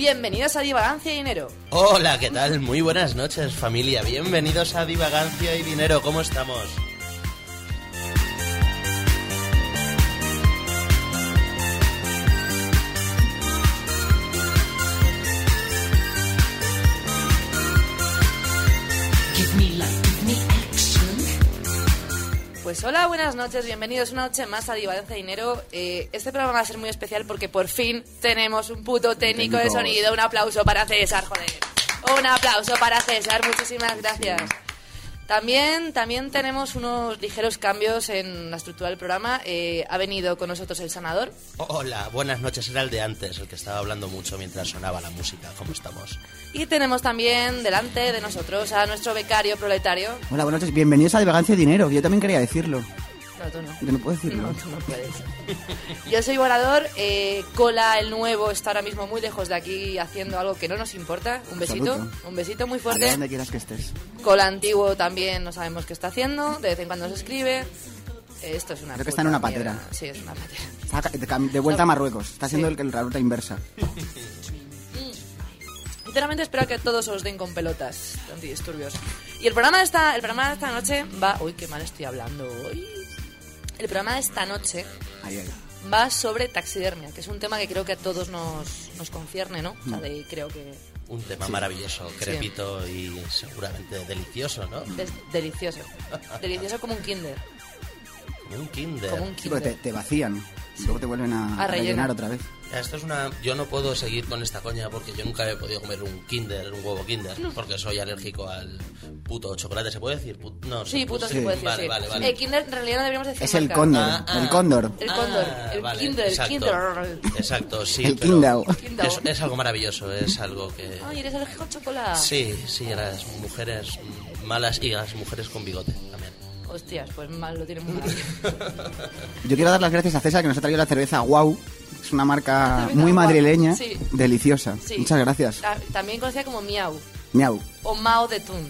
Bienvenidos a Divagancia y Dinero. Hola, ¿qué tal? Muy buenas noches, familia. Bienvenidos a Divagancia y Dinero. ¿Cómo estamos? Pues hola, buenas noches, bienvenidos una noche más a Divagancia y Dinero. Este programa va a ser muy especial porque por fin tenemos un puto técnico de sonido. Un aplauso para César, joder. Un aplauso para César, muchísimas gracias. También tenemos unos ligeros cambios en la estructura del programa. Ha venido con nosotros el sanador. Hola, buenas noches. Era el de antes, el que estaba hablando mucho mientras sonaba la música. ¿Cómo estamos? Y tenemos también delante de nosotros a nuestro becario proletario. Hola, buenas noches. Bienvenidos a Divagancia y Dinero. Yo también quería decirlo. No, tú no. Yo no puedo decirlo. No, tú no puedes. Yo soy Volador. Cola, el nuevo, está ahora mismo muy lejos de aquí haciendo algo que no nos importa. Un besito. Absoluto. Un besito muy fuerte. A donde quieras que estés. Cola antiguo también no sabemos qué está haciendo. De vez en cuando nos escribe. Esto es una Creo que está en una mierda. patera. Sí, es una patera. Está de vuelta a Marruecos. Está haciendo la ruta inversa. Sinceramente espero que todos os den con pelotas antidisturbios. Y el programa de esta noche va... Uy, qué mal estoy hablando hoy. El programa de esta noche va sobre taxidermia, que es un tema que creo que a todos nos concierne, ¿no? O sea, creo que... Un tema maravilloso, crepito y seguramente delicioso, ¿no? Delicioso. Delicioso como un kinder. Como un kinder. Como un Sí, kinder. porque te vacían. Y luego te vuelven a rellenar otra vez. Esto es una... Yo no puedo seguir con esta coña porque yo nunca he podido comer un huevo kinder, porque soy alérgico al puto chocolate. ¿Se puede decir? No, Sí, puto se puede decir, vale, sí. Vale. Kinder en realidad no deberíamos decir Es el marca. cóndor. El cóndor. El cóndor, el vale, kinder, exacto. el kinder. Exacto, sí. El pero Kindle. es algo maravilloso, es algo que... Ay, eres alérgico al chocolate. Sí, las mujeres malas y las mujeres con bigote también. Hostias, pues mal, lo tiene muy mal. Yo quiero dar las gracias a César que nos ha traído la cerveza Wow. Es una marca cerveza muy Guau, madrileña. sí. Deliciosa. Sí. Muchas gracias. También conocida como Miau Miau. o Mao de Tun.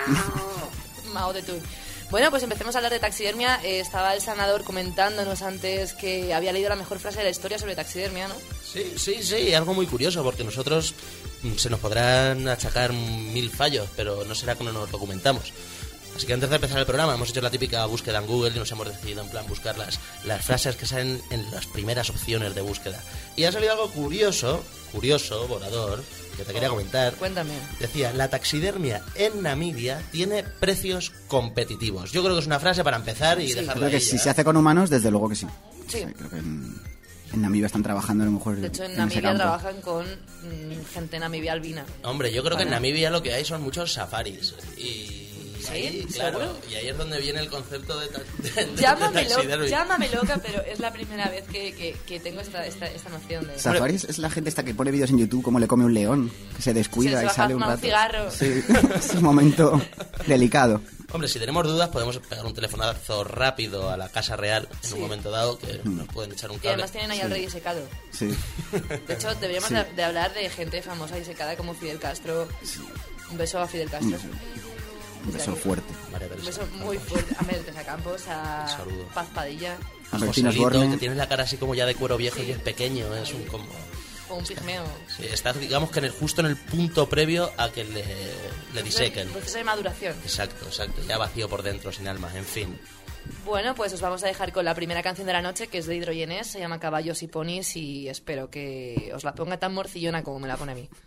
Mao de Tun. Bueno, pues empecemos a hablar de taxidermia. Estaba el sanador comentándonos antes que había leído la mejor frase de la historia sobre taxidermia, ¿no? Sí, algo muy curioso, porque nosotros se nos podrán achacar 1000 fallos, pero no será que no nos documentamos. Así que antes de empezar el programa hemos hecho la típica búsqueda en Google y nos hemos decidido en plan buscar las frases que salen en las primeras opciones de búsqueda. Y ha salido algo curioso, Volador, que te quería comentar. Cuéntame. Decía, la taxidermia en Namibia tiene precios competitivos. Yo creo que es una frase para empezar y dejarla Creo que ahí si ya. se hace con humanos, desde luego que sí. Sí. Creo que en Namibia están trabajando a lo mejor. De hecho, en ese Namibia campo. trabajan con gente namibia albina. Hombre, yo creo que en Vale. Namibia lo que hay son muchos safaris. Y ¿Sí? ahí, claro, ¿Seguro? y ahí es donde viene el concepto de Llámame loca, pero es la primera vez que tengo esta noción de... Safaris es la gente esta que pone vídeos en YouTube como le come un león, que se descuida Se y baja sale a un fumar rato. cigarro. Sí, es un momento delicado. Hombre, si tenemos dudas podemos pegar un telefonazo rápido a la Casa Real en Sí. un momento dado, que nos pueden echar un Y cable. además tienen ahí al rey secado. Sí. De hecho, deberíamos Sí. de hablar de gente famosa y secada como Fidel Castro. Un beso a Fidel Castro. Un beso fuerte. María Un Teresa. beso muy fuerte a María Teresa Campos, a Saludo. Paz Padilla, A Bertín Joselito, Osborne. que tiene la cara así como ya de cuero viejo Sí. y es pequeño, es un como... o un pigmeo. Sí, está digamos que justo en el punto previo a que le disequen. Un proceso de maduración. Exacto, ya vacío por dentro, sin alma, en fin. Bueno, pues os vamos a dejar con la primera canción de la noche, que es de Hidroyenés, se llama Caballos y Ponis, y espero que os la ponga tan morcillona como me la pone a mí.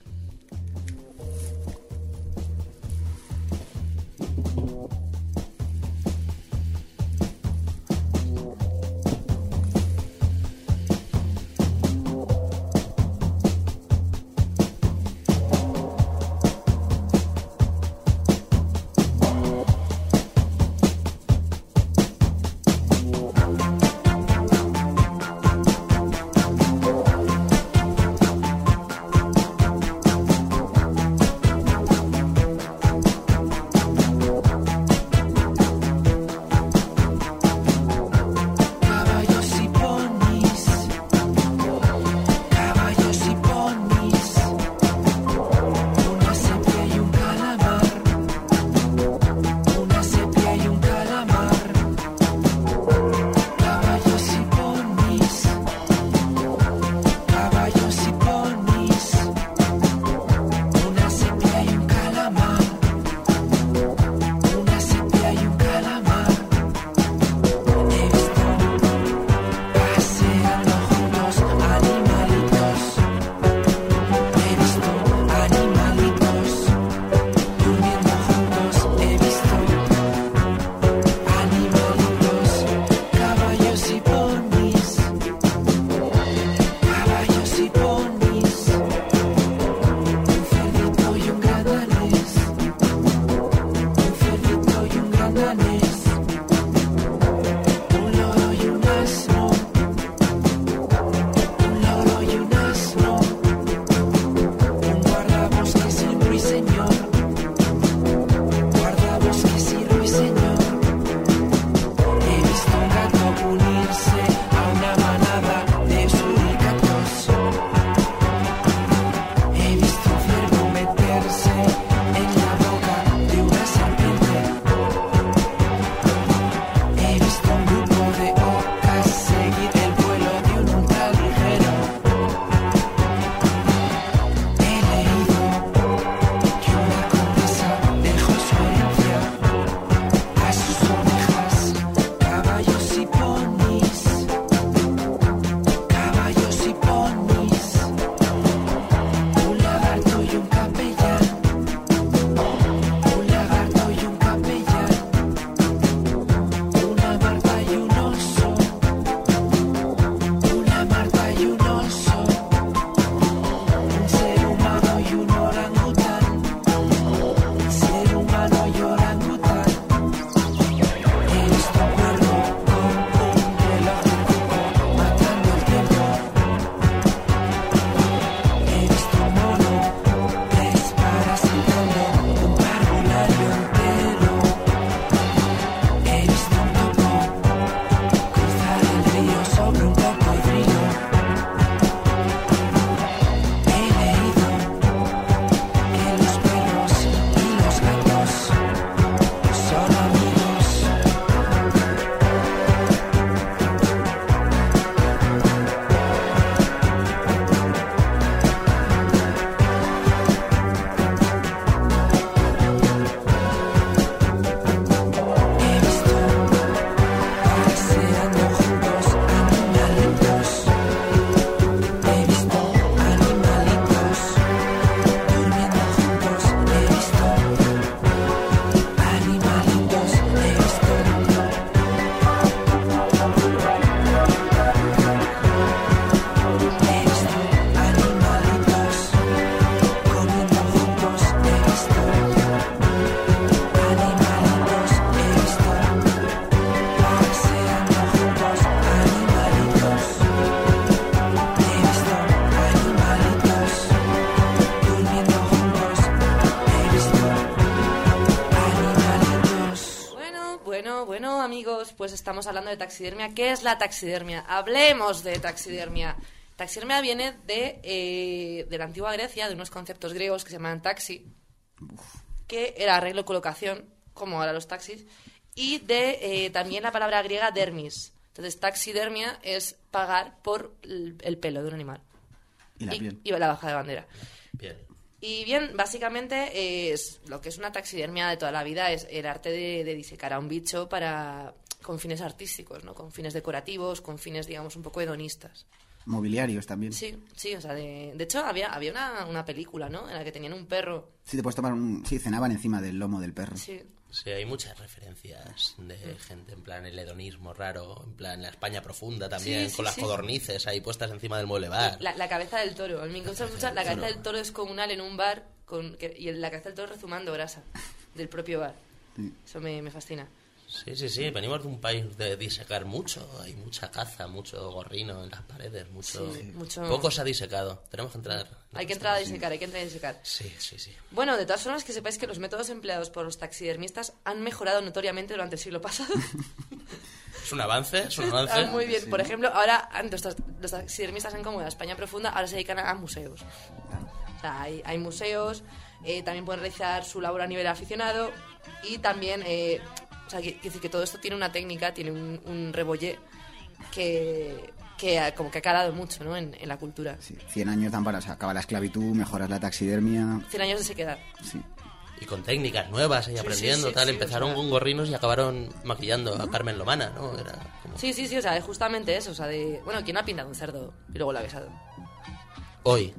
podcast, pues estamos hablando de taxidermia. ¿Qué es la taxidermia? Hablemos de taxidermia. Taxidermia viene de la antigua Grecia, de unos conceptos griegos que se llaman taxi, que era arreglo y colocación, como ahora los taxis, y de también la palabra griega dermis. Entonces, taxidermia es pagar por el pelo de un animal. Y la piel. Y la baja de bandera. Bien. Y bien, básicamente es lo que es una taxidermia de toda la vida, es el arte de disecar a un bicho con fines artísticos, ¿no? Con fines decorativos, con fines, digamos, un poco hedonistas. Mobiliarios también. Sí, o sea, de hecho había una película, ¿no? En la que tenían un perro. Sí, te puedes tomar Sí, cenaban encima del lomo del perro. Sí. Sí, hay muchas referencias de gente, en plan el hedonismo raro, en plan la España profunda también, Sí, con las codornices ahí puestas encima del mueble bar. La cabeza del toro. A mí me gusta mucho. La cabeza del toro es comunal en un bar y la cabeza del toro rezumando grasa del propio bar. Sí. Eso me fascina. Sí, venimos de un país de disecar mucho, hay mucha caza, mucho gorrino en las paredes, mucho... Poco se ha disecado, tenemos que entrar... Hay que entrar a disecar. Sí. Bueno, de todas formas, que sepáis que los métodos empleados por los taxidermistas han mejorado notoriamente durante el siglo pasado. Es un avance. Muy bien. Sí. Por ejemplo, ahora los taxidermistas en como la España profunda, ahora se dedican a museos. O sea, hay museos, también pueden realizar su labor a nivel aficionado y también... o sea, quiere decir que todo esto tiene una técnica, tiene un rebollé que como que ha calado mucho, ¿no? En la cultura. Sí, 100 años dan para... O sea, acaba la esclavitud, mejoras la taxidermia... 100 años de sequedad. Sí. Y con técnicas nuevas y aprendiendo, sí, tal. sí, Empezaron o sea... con gorrinos y acabaron maquillando a Carmen Lomana, ¿no? Era como... Sí, o sea, es justamente eso, o sea, bueno, ¿quién ha pintado un cerdo y luego lo ha besado? Hoy.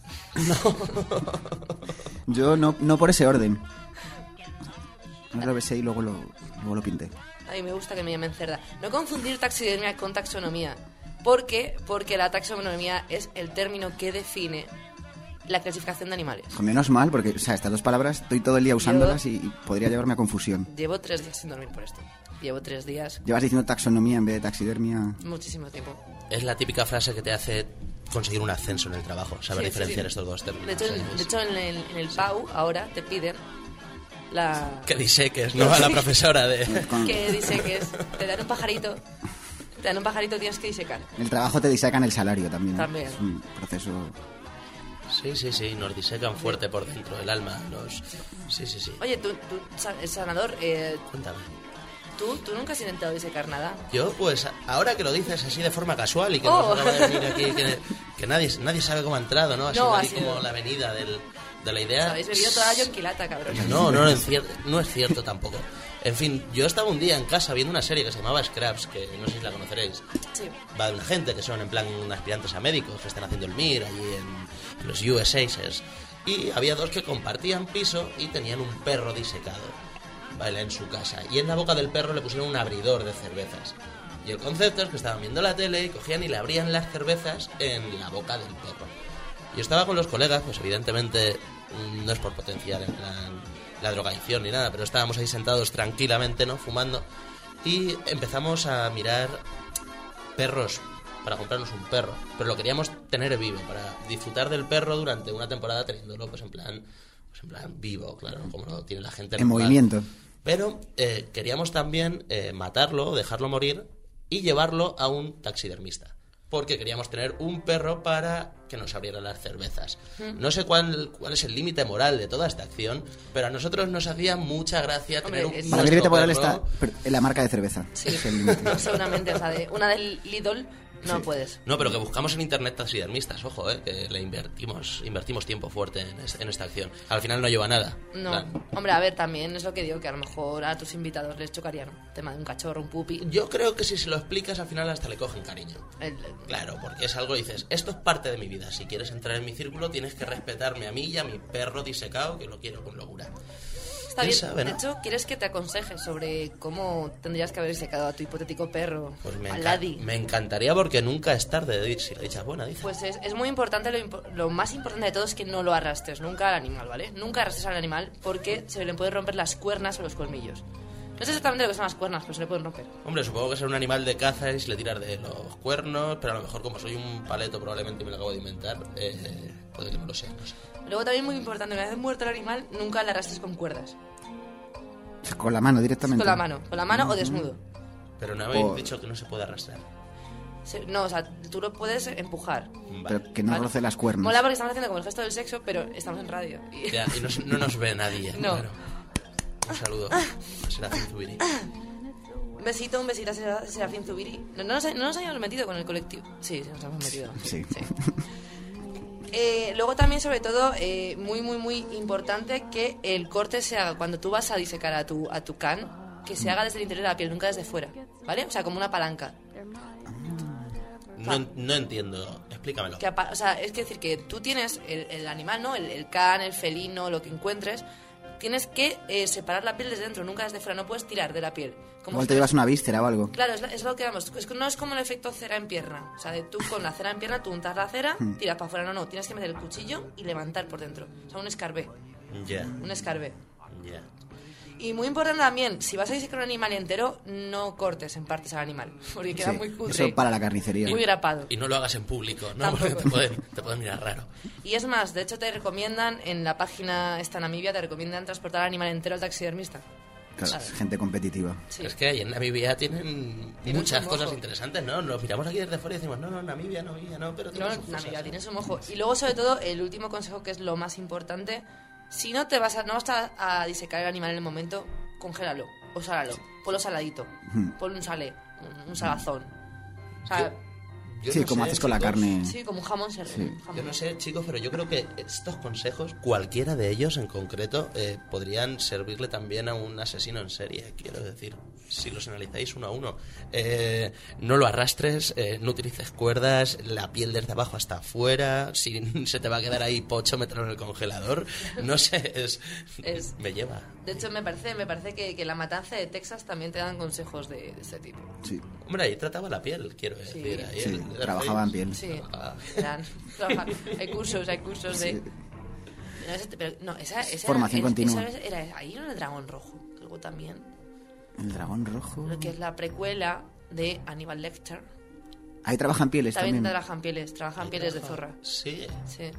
Yo no por ese orden. No lo besé y luego lo pinté. A mí me gusta que me llamen cerda. No confundir taxidermia con taxonomía. ¿Por qué? Porque la taxonomía es el término que define la clasificación de animales. Menos mal, porque o sea, estas dos palabras estoy todo el día usándolas y podría llevarme a confusión. Llevo 3 días sin dormir por esto. Llevo 3 días. Llevas diciendo taxonomía en vez de taxidermia. Muchísimo tiempo. Es la típica frase que te hace conseguir un ascenso en el trabajo, saber diferenciar estos dos términos. De hecho en el PAU ahora te piden la... Que diseques, ¿no? A la profesora de... Que diseques. Te dan un pajarito, tienes que disecar. En el trabajo te disecan el salario también. También. Es un proceso... Sí, nos disecan fuerte por dentro del alma. Sí. Oye, tú Sanador, Cuéntame. ¿tú nunca has intentado disecar nada? Yo, pues, ahora que lo dices así de forma casual y que nos acaba de venir aquí, que nadie sabe cómo ha entrado, ¿no? Ha sido así como la venida de la idea. Habéis bebido toda la yonquilata, cabrón. No es cierto tampoco. En fin, yo estaba un día en casa viendo una serie que se llamaba Scraps, que no sé si la conoceréis. Sí. Va de una gente que son en plan aspirantes a médicos, que están haciendo el MIR allí en los USAs. Y había dos que compartían piso y tenían un perro disecado, ¿vale? En su casa. Y en la boca del perro le pusieron un abridor de cervezas. Y el concepto es que estaban viendo la tele y cogían y le abrían las cervezas en la boca del perro. Yo estaba con los colegas, pues evidentemente no es por potenciar en plan la drogadicción ni nada, pero estábamos ahí sentados tranquilamente, ¿no? Fumando. Y empezamos a mirar perros para comprarnos un perro. Pero lo queríamos tener vivo, para disfrutar del perro durante una temporada teniéndolo pues en plan vivo, claro, como lo tiene la gente. En movimiento. Pero queríamos también matarlo, dejarlo morir y llevarlo a un taxidermista. Porque queríamos tener un perro para que nos abriera las cervezas. No sé cuál es el límite moral de toda esta acción, pero a nosotros nos hacía mucha gracia tener un Para el límite moral perro. está en la marca de cerveza. Sí, Es el límite. seguramente. O sea, una del Lidl no Sí. puedes. No, pero que buscamos en internet taxidermistas, ojo, que le invertimos tiempo fuerte en esta acción. Al final no lleva a nada. No, Claro. hombre, a ver, también es lo que digo, que a lo mejor a tus invitados les chocaría, ¿no? El tema de un cachorro, un pupi. Yo creo que si se lo explicas al final hasta le cogen cariño. El- Claro, porque es algo, dices, esto es parte de mi vida. Si quieres entrar en mi círculo, tienes que respetarme a mí y a mi perro disecado, que lo quiero con locura. Está ¿Quién bien. sabe, De no? hecho, ¿quieres que te aconseje sobre cómo tendrías que haber secado a tu hipotético perro? Pues a Laddy. me encantaría, porque nunca es tarde de ir, si la dicha es buena, dice. Pues es muy importante, lo más importante de todo es que no lo arrastres nunca al animal, ¿vale? Nunca arrastres al animal porque se le pueden romper las cuernas o los colmillos. No sé exactamente lo que son las cuernas, pero se le pueden romper. Hombre, supongo que será un animal de caza y si le tiras de los cuernos, pero a lo mejor como soy un paleto probablemente me lo acabo de inventar, puede que no lo sea, no sé. Luego también muy importante, una vez muerto el animal, nunca le arrastres con cuerdas. Con la mano directamente. Con la mano o desnudo. Pero no habéis O- dicho que no se puede arrastrar. No, o sea, tú lo puedes empujar. Vale. Pero que no Vale. roce las cuernas. Mola porque estamos haciendo como el gesto del sexo, pero estamos en radio. Y- Ya, y no nos ve nadie. No. Claro. Un saludo a Serafín Zubiri. Un besito a Serafín Zubiri. No nos hayamos metido con el colectivo. Sí, nos hemos metido. Sí. Luego también, sobre todo, muy, muy, muy importante que el corte se haga cuando tú vas a disecar a tu can, que se haga desde el interior de la piel, nunca desde fuera, ¿vale? O sea, como una palanca. No entiendo. Explícamelo. O sea, es decir, que tú tienes el animal, ¿no? El can, el felino, lo que encuentres. Tienes que separar la piel desde dentro, nunca desde fuera. No puedes tirar de la piel. Como Igual si te llevas una víscera o algo. Claro, es lo que vamos. No es como el efecto cera en pierna. O sea, tú con la cera en pierna, tú untas la cera, tiras para afuera. No. Tienes que meter el cuchillo y levantar por dentro. O sea, un escarbé. Ya. Un escarbé. Ya. Y muy importante también, si vas a disecar un animal entero, no cortes en partes al animal. Porque queda Sí, muy cutre. eso para la carnicería. Muy grapado. Y no lo hagas en público, ¿no? Tampoco. Porque te pueden mirar raro. Y es más, de hecho te recomiendan, en la página esta Namibia, te recomiendan transportar al animal entero al taxidermista. Claro, ¿Sabes? es gente competitiva. Sí. Es que ahí en Namibia tienen muchas su cosas mojo. interesantes, ¿no? Nos miramos aquí desde fuera y decimos, no, Namibia, no, pero tiene No, sus cosas. Namibia tiene su mojo. Y luego, sobre todo, el último consejo, que es lo más importante, si no no vas a disecar el animal en el momento, congélalo o sálalo. Ponlo saladito. Ponle un salé, un salazón. O sea, Yo Sí, no como sé, haces con la chicos, carne. sí, como un jamón serrano. Sí. un jamón. Yo no sé, chicos, pero yo creo que estos consejos, cualquiera de ellos en concreto, podrían servirle también a un asesino en serie, quiero decir. Si los analizáis uno a uno. No lo arrastres, no utilices cuerdas, la piel desde abajo hasta afuera, si se te va a quedar ahí pocho, mételo en el congelador. No sé, me lleva. De hecho, me parece que la matanza de Texas también te dan consejos de este tipo. Sí. Hombre, ahí trataba la piel, quiero decir. Ahí Sí, el trabajaba en piel. Sí, Trabajaba. hay cursos de... Sí. Esa Formación continua. Ahí era el dragón rojo, luego también, El dragón rojo. lo que es la precuela de Hannibal Lecter. Ahí trabajan pieles También también. trabajan pieles de zorra. Sí. Sí.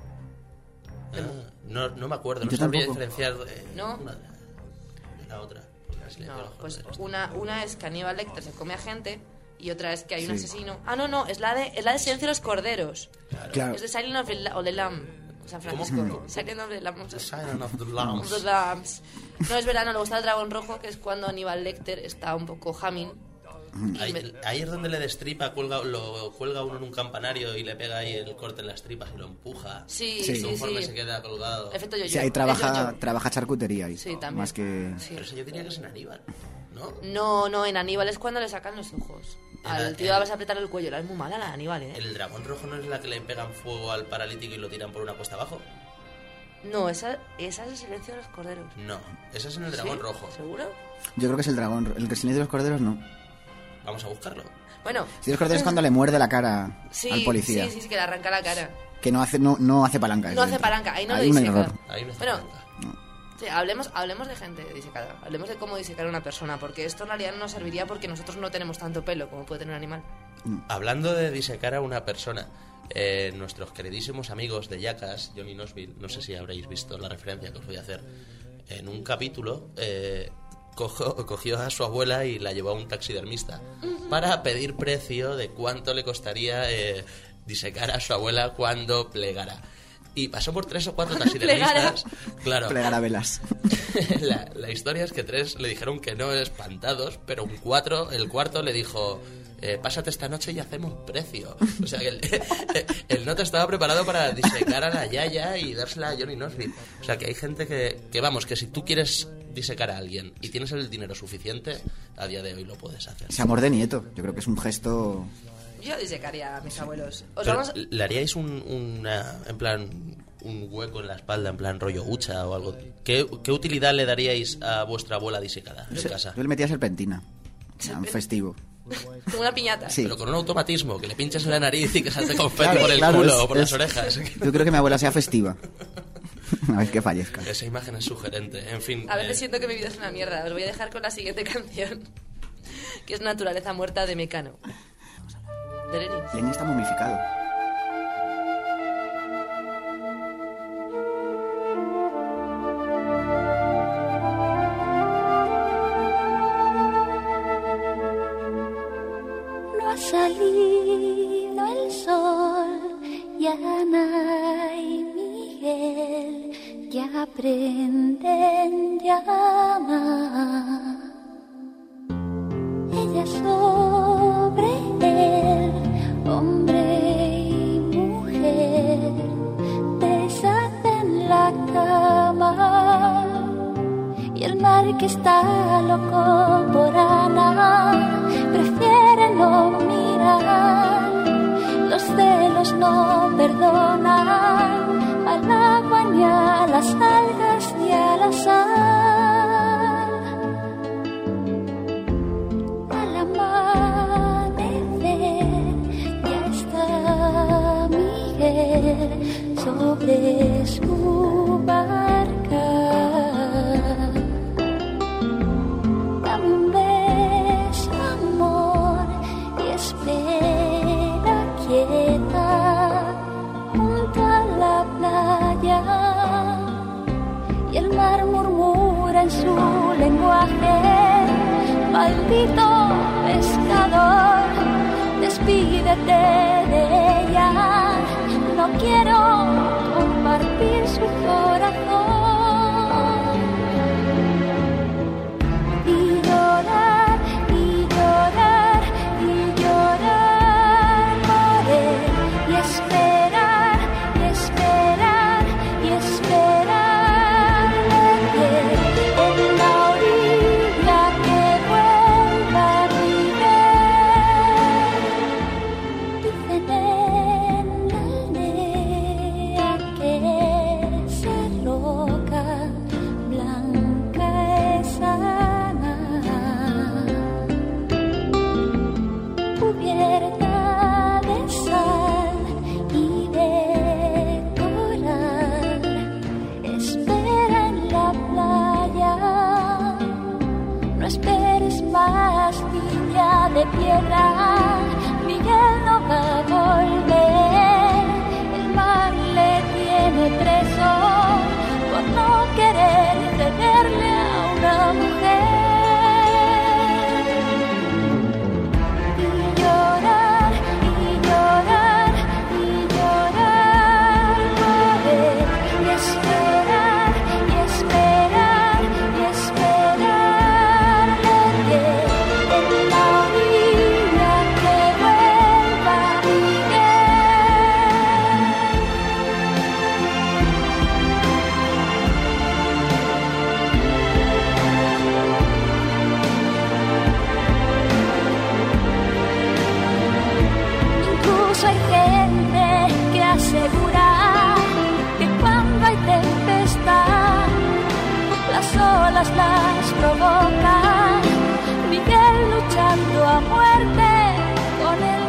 No me acuerdo, no Yo sabría tampoco. diferenciar ¿No? una de la otra. porque así le veo No, los pues colores. una es que Hannibal Lecter se come a gente y otra es que hay un Sí. asesino. Ah, no, es la de Silencio de los Corderos. Claro. Es de Silent of the Lamb, San Francisco. Silent of the Lamb. The Silent of the Of Lambs. the Lambs. No, es verdad, no, luego está el dragón rojo, que es cuando Hannibal Lecter está un poco jamming. Ahí es donde le destripa, lo cuelga uno en un campanario y le pega ahí el corte en las tripas y lo empuja. Sí, Sí. sí, Conforme sí. se queda colgado. Efecto yo-yo. Sí, ahí Es trabaja, yo-yo. trabaja charcutería ahí. Sí, también. Más que... Sí. Pero eso yo diría que es en Aníbal, ¿no? No, en Aníbal es cuando le sacan los ojos. Al tío le vas a apretar el cuello. La es muy mala la de Aníbal, ¿eh? ¿El dragón rojo no es la que le pegan fuego al paralítico y lo tiran por una cuesta abajo? No, esa es el Silencio de los Corderos. No, ese es en el dragón ¿Sí? rojo. ¿Seguro? Yo creo que es el dragón. El silencio de los corderos no. Vamos a buscarlo. Bueno. Si los corderos es cuando le muerde la cara Sí, al policía. sí, que le arranca la cara. Que no hace palanca. No hace dentro. palanca, ahí no Hay lo un diseca. error. Ahí no está Bueno, blanca. sí, hablemos de gente disecada. Hablemos de cómo disecar a una persona. Porque esto en realidad no nos serviría porque nosotros no tenemos tanto pelo como puede tener un animal. Hablando de disecar a una persona, nuestros queridísimos amigos de Jackass, Johnny Knoxville, no sé si habréis visto la referencia que os voy a hacer, en un capítulo cogió a su abuela y la llevó a un taxidermista para pedir precio de cuánto le costaría disecar a su abuela cuando plegara. Y pasó por 3 o 4 taxidermistas. Claro. Plegar a velas. La historia es que 3 le dijeron que no, espantados, pero el cuarto le dijo, pásate esta noche y hacemos precio. O sea que el nota estaba preparado para disecar a la yaya y dársela a Johnny Knoxville. O sea que hay gente que vamos, que si tú quieres disecar a alguien y tienes el dinero suficiente, a día de hoy lo puedes hacer. Ese amor de nieto. Yo creo que es un gesto... Yo disecaría a mis abuelos. Pero, ¿le haríais en plan un hueco en la espalda, en plan rollo hucha o algo? ¿Qué utilidad le daríais a vuestra abuela disecada en casa? Yo le metía serpentina. Un festivo. Como una piñata. Sí. Pero con un automatismo, que le pinches en la nariz y que salte confeti Claro, por el claro, culo es- o por las es- orejas. Yo creo que mi abuela sea festiva. Una vez que fallezca. Esa imagen es sugerente. En fin. A veces siento que mi vida es una mierda. Os voy a dejar con la siguiente canción, que es Naturaleza Muerta de Mecano. De Lenin. Lenin está momificado. salido el sol y Ana y Miguel ya prenden llama. Ella sobre él, hombre y mujer, deshacen la cama. Y el mar que está loco por Ana prefiere no mirar. Los celos no perdonan al agua ni a las algas ni a la sal. Al amanecer ya está Miguel sobre su barca. Dame un beso, amor, y espera quieta junto a la playa. Y el mar murmura en su lenguaje: maldito pescador, despídete de ella. No quiero compartir su corazón. Y llorar, y llorar, y llorar por él. Y esperar, y esperar, y esperarle en la orilla que vuelva a Miguel. Dicen en la aldea que esa roca blanca es Ana, cubierta de sal y de coral. Espera en la playa, no esperes más, niña de piedra. Miguel no va a volver, el mar le tiene preso por no querer cederle a una mujer. Y llorar, y llorar, y llorar por él. Y esperar, y esperar, y esperarle en la orilla que vuelva Miguel. Incluso hay gente que asegura que cuando hay tempestad, las olas las provocan. Miguel luchando a muerte con el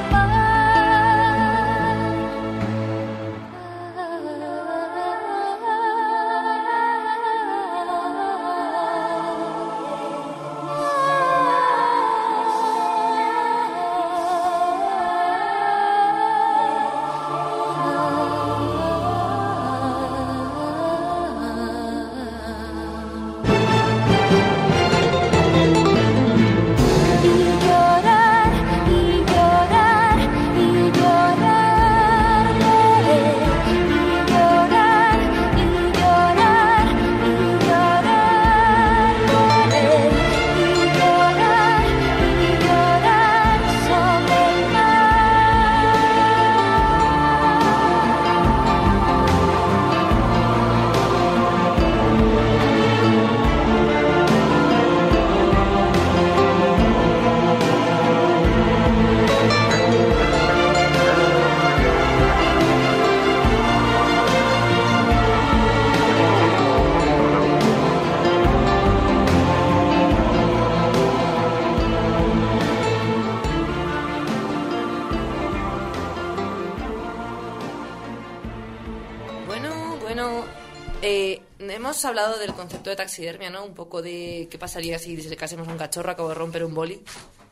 hemos hablado del concepto de taxidermia, ¿no? Un poco de qué pasaría si le casemos a un cachorro, acabo de romper un boli.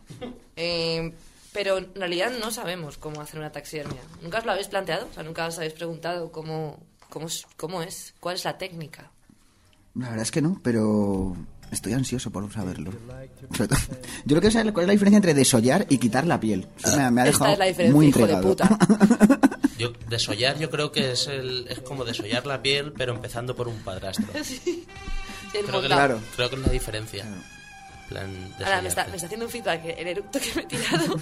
Pero en realidad no sabemos cómo hacer una taxidermia. ¿Nunca os lo habéis planteado? O sea, ¿nunca os habéis preguntado cómo es? ¿Cuál es la técnica? La verdad es que no, pero Estoy ansioso por saberlo. Sobre todo, yo lo que sé cuál es la diferencia entre desollar y quitar la piel. Eso me ha Esta dejado es la diferencia, muy hijo de intrigado. puta. Desollar yo creo que es como desollar la piel, pero empezando por un padrastro. Sí, el Creo que, montado. Claro. creo que es la diferencia. En plan, Ahora, me está desollarte. haciendo un feedback el eructo que me he tirado.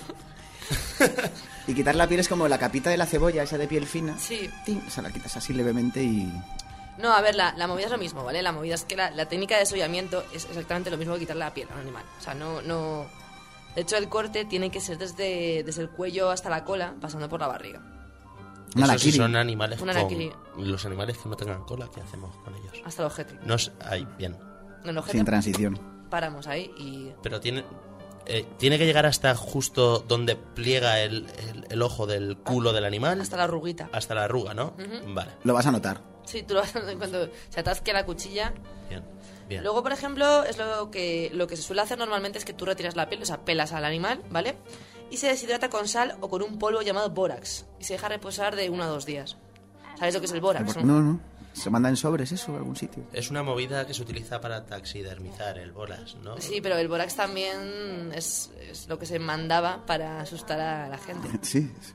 Y quitar la piel es como la capita de la cebolla, esa de piel fina. Sí. ¡Tin! O sea, la quitas así levemente y... No, a ver, la movida es lo mismo, ¿vale? La movida es que la técnica de desollamiento es exactamente lo mismo que quitarle la piel a un animal. O sea, no... De hecho, el corte tiene que ser desde el cuello hasta la cola, pasando por la barriga. Una Eso sí harakiri. son animales Una harakiri. los animales que no tengan cola, ¿qué hacemos con ellos? Hasta el ojete. No es... Ay, bien. No, el ojete Sin transición. paramos ahí y... Pero tiene que llegar hasta justo donde pliega el ojo del culo del animal. Hasta la arruguita. Hasta la arruga, ¿no? Vale, Lo vas a notar. Sí, tú lo vas a ver cuando se atasque la cuchilla. bien, bien. Luego, por ejemplo, es lo que se suele hacer normalmente es que tú retiras la piel, o sea, pelas al animal, ¿vale? Y se deshidrata con sal o con un polvo llamado bórax. Y se deja reposar de 1 a 2 días. ¿Sabes lo que es el bórax? No. ¿Se manda en sobres eso a algún sitio? Es una movida que se utiliza para taxidermizar el bolas, ¿no? Sí, pero el bórax también es lo que se mandaba para asustar a la gente. Sí, sí.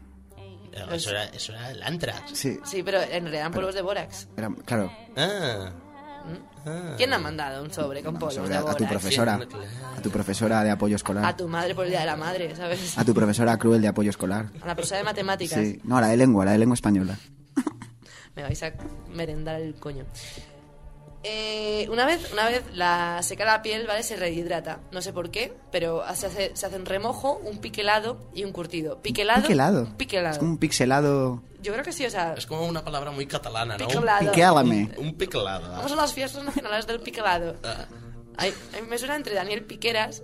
Eso era el antrax. Sí, Sí, pero en realidad eran polvos de bórax. claro. Ah, ¿Quién ha mandado un sobre con polvos de A tu bórax? profesora. Sí, claro. A tu profesora de apoyo escolar. A tu madre por el día de la madre, ¿sabes? A tu profesora cruel de apoyo escolar. A la profesora de matemáticas. Sí. No, la de lengua española. Me vais a merendar el coño. Una vez la seca la piel, ¿vale? Se rehidrata. No sé por qué, pero se hace un remojo, un piquelado y un curtido. ¿Piquelado? Piquelado. Un piquelado. Es como un pixelado. Yo creo que sí, o sea... Es como una palabra muy catalana, ¿no? Piquelado. Piquélame. Un piquelado. Vamos a las fiestas nacionales del piquelado. A mí me suena entre Daniel Piqueras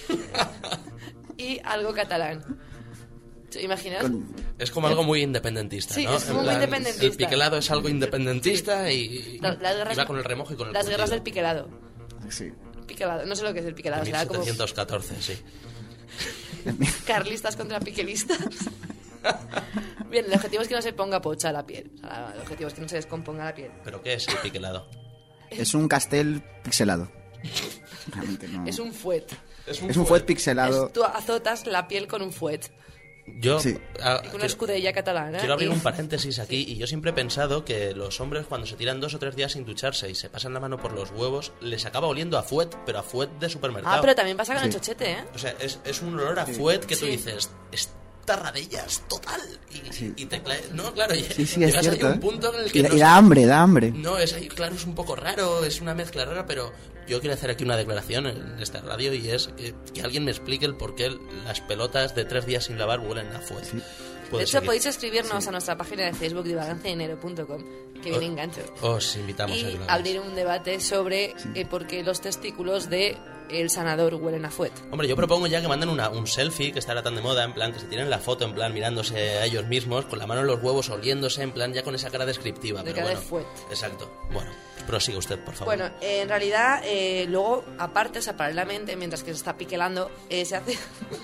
y algo catalán. ¿Imaginas? Es como algo muy independentista, Sí, ¿no? es como En muy plan, independentista. El piquelado es algo independentista y Las guerras- va con el remojo y con el Las guerras del curtido. piquelado. Sí. Piquelado. No sé lo que es el piquelado. En Será como 1714, sí. carlistas contra piquelistas. Bien, el objetivo es que no se ponga pocha la piel. O sea, el objetivo es que no se descomponga la piel. ¿Pero qué es el piquelado? Es un castel pixelado. Realmente no. Es un fuet. Es un fuet pixelado. Tú azotas la piel con un fuet. Yo Sí. Con una escudella catalana. quiero abrir y- un paréntesis aquí y yo siempre he pensado que los hombres cuando se tiran 2 o 3 días sin ducharse y se pasan la mano por los huevos les acaba oliendo a fuet, pero a fuet de supermercado. Ah, pero también pasa con el Sí. chochete, ¿eh? O sea, es un olor a fuet que tú Sí. dices, tarradellas total. Sí. Y te no, claro, Sí, es llegas cierto. a un punto en el que Y no da hambre, da hambre. No, es ahí, claro, es un poco raro, es una mezcla rara, pero yo quiero hacer aquí una declaración en esta radio y es que alguien me explique el por qué las pelotas de 3 días sin lavar huelen a fuet. De hecho, podéis escribirnos a nuestra página de Facebook divaganciadinero.com, que viene engancho. Os invitamos a que Y lo hagáis. abrir un debate sobre por qué los testículos de el sanador huelen a fuet. Hombre, yo propongo ya que manden un selfie, que estará tan de moda, en plan, que se tiren la foto, en plan, mirándose a ellos mismos, con la mano en los huevos, oliéndose, en plan, ya con esa cara descriptiva. De pero cara de bueno, fuet. Exacto. Bueno, prosigue usted, por favor. Bueno, en realidad, luego, aparte, o sea, paralelamente, mientras que se está piquelando, se hace...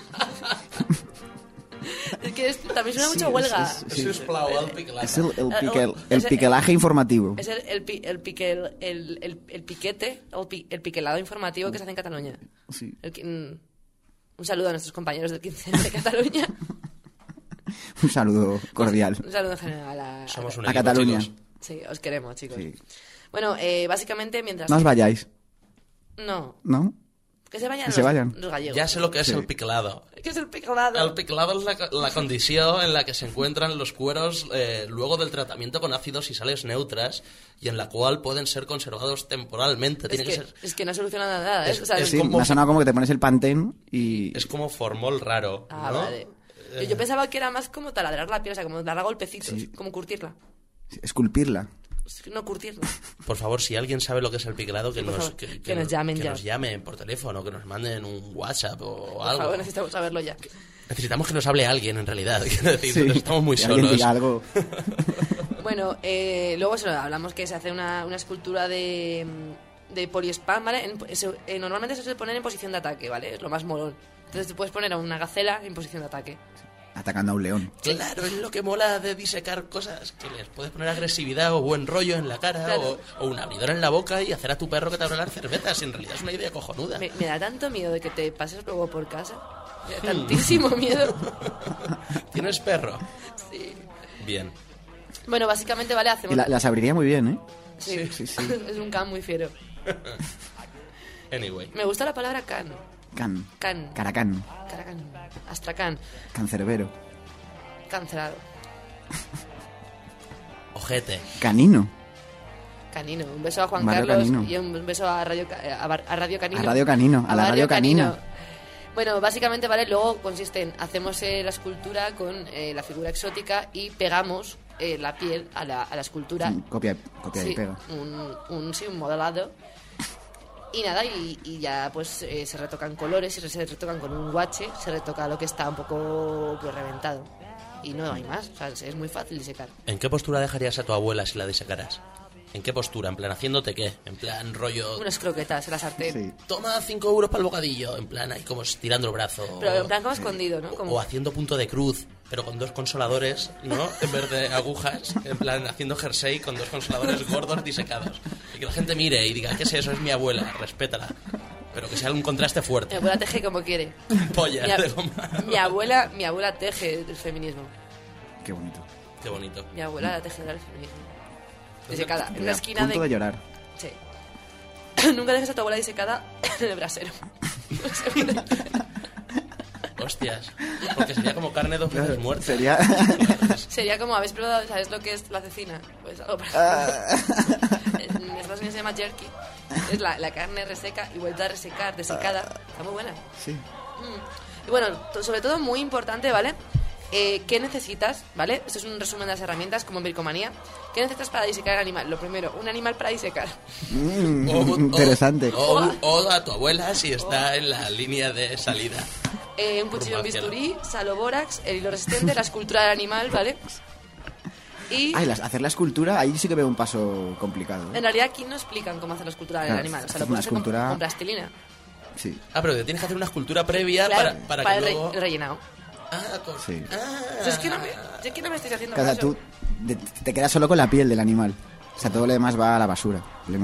Es que también suena mucho huelga. Sisplau, el piquelado. Es el Es el- piquelaje informativo. Es el piquete, el piquelado informativo que se hace en Cataluña. Sí. Un saludo a nuestros compañeros del 15 de Cataluña. Un saludo cordial. Un saludo en general Somos un A equipo, Cataluña. chicos. Sí, os queremos, chicos. Sí. Bueno, básicamente mientras... No os vayáis, No, ¿no? que se vayan, Que se vayan. los gallegos. Ya sé lo que es Sí. el piquelado. ¿Qué es el piquelado? El piquelado es la condición en la que se encuentran los cueros luego del tratamiento con ácidos y sales neutras y en la cual pueden ser conservados temporalmente. Tiene que ser... Es que no soluciona nada, ¿eh? Es- O sea, es Sí, como- me ha sonado como que te pones el Pantene y... Es como formol raro, Ah, ¿no? vale. Yo pensaba que era más como taladrar la piel, o sea, como darla golpecitos, Sí. como curtirla. esculpirla. No curtirla. Por favor, si alguien sabe lo que es el piquelado, que, Sí, por nos, favor, que nos llamen que ya. nos llamen por teléfono, que nos manden un WhatsApp o Por algo. favor, necesitamos saberlo ya. Necesitamos que nos hable alguien, en realidad. Quiero decir, Sí. estamos muy Que alguien solos. diga algo. Bueno, luego hablamos que se hace una escultura de poliespán, ¿vale? Normalmente se suele poner en posición de ataque, ¿vale? Es lo más molón. Entonces tú puedes poner a una gacela en posición de ataque. atacando a un león. Claro, es lo que mola de disecar cosas, que les puedes poner agresividad o buen rollo en la cara, Claro. o un abridor en la boca y hacer a tu perro que te abra las cervezas. En realidad es una idea cojonuda. Me da tanto miedo de que te pases luego por casa. Me da tantísimo miedo. ¿Tienes perro? Sí. Bien. Bueno, básicamente, ¿vale? Y Hacemos... las abriría muy bien, ¿eh? Sí. Sí. Es un can muy fiero. Anyway. Me gusta la palabra can. Can. Can. Caracán. Caracán. Astracán. Cancerbero. Cancelado. Ojete. Canino. Canino. Un beso a Juan Barrio Carlos Canino. y un beso a Radio Canino. A Radio Canino. A la Radio Canino. Bueno, básicamente, ¿vale? Luego consiste en, hacemos la escultura con la figura exótica y pegamos la piel a la escultura. Copia Sí, y pega. un modelado. Y nada, y ya pues se retocan colores, y se retocan con un guache, se retoca lo que está un poco pues, reventado. Y no hay más, o sea, es muy fácil disecar. ¿En qué postura dejarías a tu abuela si la disecaras? ¿En qué postura? ¿En plan haciéndote qué? En plan rollo... Unas croquetas en la sartén. Sí. Toma 5 euros para el bocadillo. En plan ahí como estirando el brazo. Pero en plan como escondido, ¿no? Como... O haciendo punto de cruz, pero con 2 consoladores, ¿no? En vez de agujas. En plan haciendo jersey con 2 consoladores gordos disecados. Y que la gente mire y diga, ¿qué es eso? Es mi abuela, respétala. Pero que sea un contraste Mi fuerte. abuela teje como quiere. Pollas de goma. Mi abuela teje el feminismo. Qué bonito. Qué bonito. Mi abuela la tejedora del feminismo. Disecada en una A esquina punto de llorar. Sí. Nunca dejes a tu abuela disecada en el brasero. Hostias. Porque sería como carne 2 veces muerta. Sería... Sería como, ¿habéis probado? ¿Sabes lo que es la cecina? Pues algo Ah. En Estados Unidos se llama jerky. Es la carne reseca y vuelta a resecar, desecada. Está muy buena. Sí. Y bueno, sobre todo muy importante, ¿vale? ¿Qué necesitas? ¿Vale? Esto es un resumen de las herramientas, como en Bricomanía. ¿Qué necesitas para disecar el animal? Lo primero, un animal para disecar. Interesante. O a tu abuela si está en la línea de salida. Un cuchillo, un Rumbo al cielo. bisturí, salobórax, el hilo resistente, la escultura del animal, ¿vale? Y Ay, hacer la escultura, ahí sí que veo un paso complicado. en realidad aquí no explican cómo hacer la escultura del Claro, animal. O sea, hacer lo puedes una hacer con- escultura- con plastilina. Sí. Ah, pero te tienes que hacer una escultura previa Claro, para para que el, luego... el rellenado. Ah, Sí. O sea, es que no me estáis haciendo O sea, caso. tú te quedas solo con la piel del animal. O sea, todo lo demás va a la basura.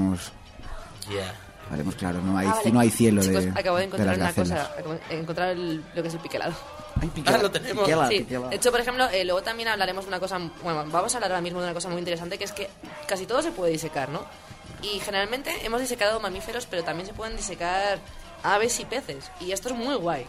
Ya. Haremos claro, no hay, Vale. no hay cielo Chicos, de acabo de encontrar las una gacelas. cosa. Acabo de encontrar lo que es el piquelado. Ay, piquela, Ah, lo tenemos. piquela, Sí, piquela. de hecho, por ejemplo, luego también hablaremos de una cosa, bueno, vamos a hablar ahora mismo de una cosa muy interesante, que es que casi todo se puede disecar, ¿no? Y generalmente hemos disecado mamíferos, pero también se pueden disecar aves y peces, y esto es muy guay,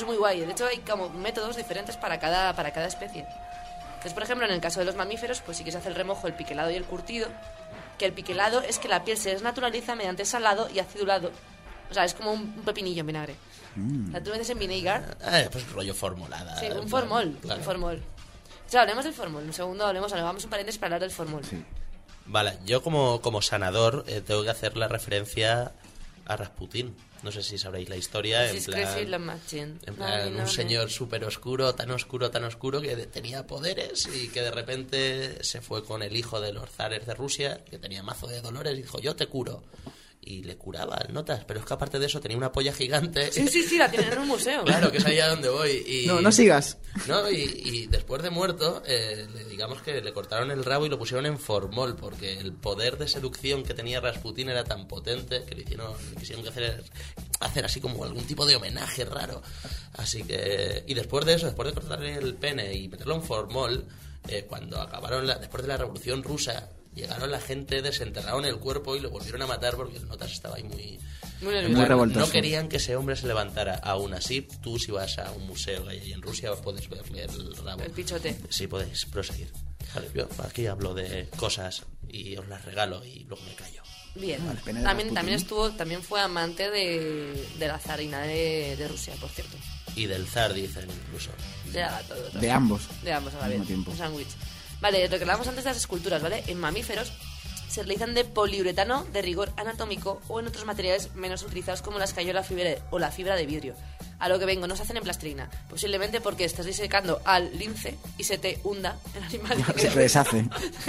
de hecho hay como métodos diferentes para cada especie. Entonces, por ejemplo, en el caso de los mamíferos, pues sí que se hace el remojo, el piquelado y el curtido, que el piquelado es que la piel se desnaturaliza mediante salado y acidulado, o sea, es como un pepinillo en vinagre. O sea, tú metes en vinegar. Pues rollo formolada. Sí, en un plan, formol, claro. un formol. O sea, hablemos del formol, un segundo hagamos un paréntesis para hablar del formol. Sí. Vale, yo como sanador tengo que hacer la referencia a Rasputín. No sé si sabréis la historia. This is crazy, la machine. En plan, No, un señor súper oscuro, tan oscuro, que tenía poderes y que de repente se fue con el hijo de los zares de Rusia, que tenía mazo de dolores, y dijo, yo te curo. Y le curaba, notas, pero es que aparte de eso tenía una polla gigante. Sí, la tienen en un museo. Claro, que es ahí a donde voy. Y, No sigas. ¿no? Y después de muerto, digamos que le cortaron el rabo y lo pusieron en formol, porque el poder de seducción que tenía Rasputín era tan potente que le quisieron que hacer así como algún tipo de homenaje raro. Así que... Y después de eso, después de cortarle el pene y meterlo en formol, cuando acabaron, después de la Revolución Rusa, llegaron la gente, desenterraron el cuerpo y lo volvieron a matar porque el notas estaba ahí muy Muy revoltoso. no querían que ese hombre se levantara. Aún así, tú si vas a un museo que hay ahí en Rusia puedes verle el rabo. El pichote. Sí, podéis proseguir. Vale, yo aquí hablo de cosas y os las regalo y luego me callo. Bien. Vale, pene de También fue amante de la zarina de Rusia, por cierto. Y del zar dicen incluso. Todo. De ambos. De ambos a la Al vez. mismo tiempo. Un sándwich. Vale, lo que hablábamos antes de las esculturas, ¿vale? En mamíferos se realizan de poliuretano de rigor anatómico o en otros materiales menos utilizados como la escayola o la fibra de vidrio. A lo que vengo, no se hacen en plastilina. Posiblemente porque estás disecando al lince y se te hunda el animal. Se deshace.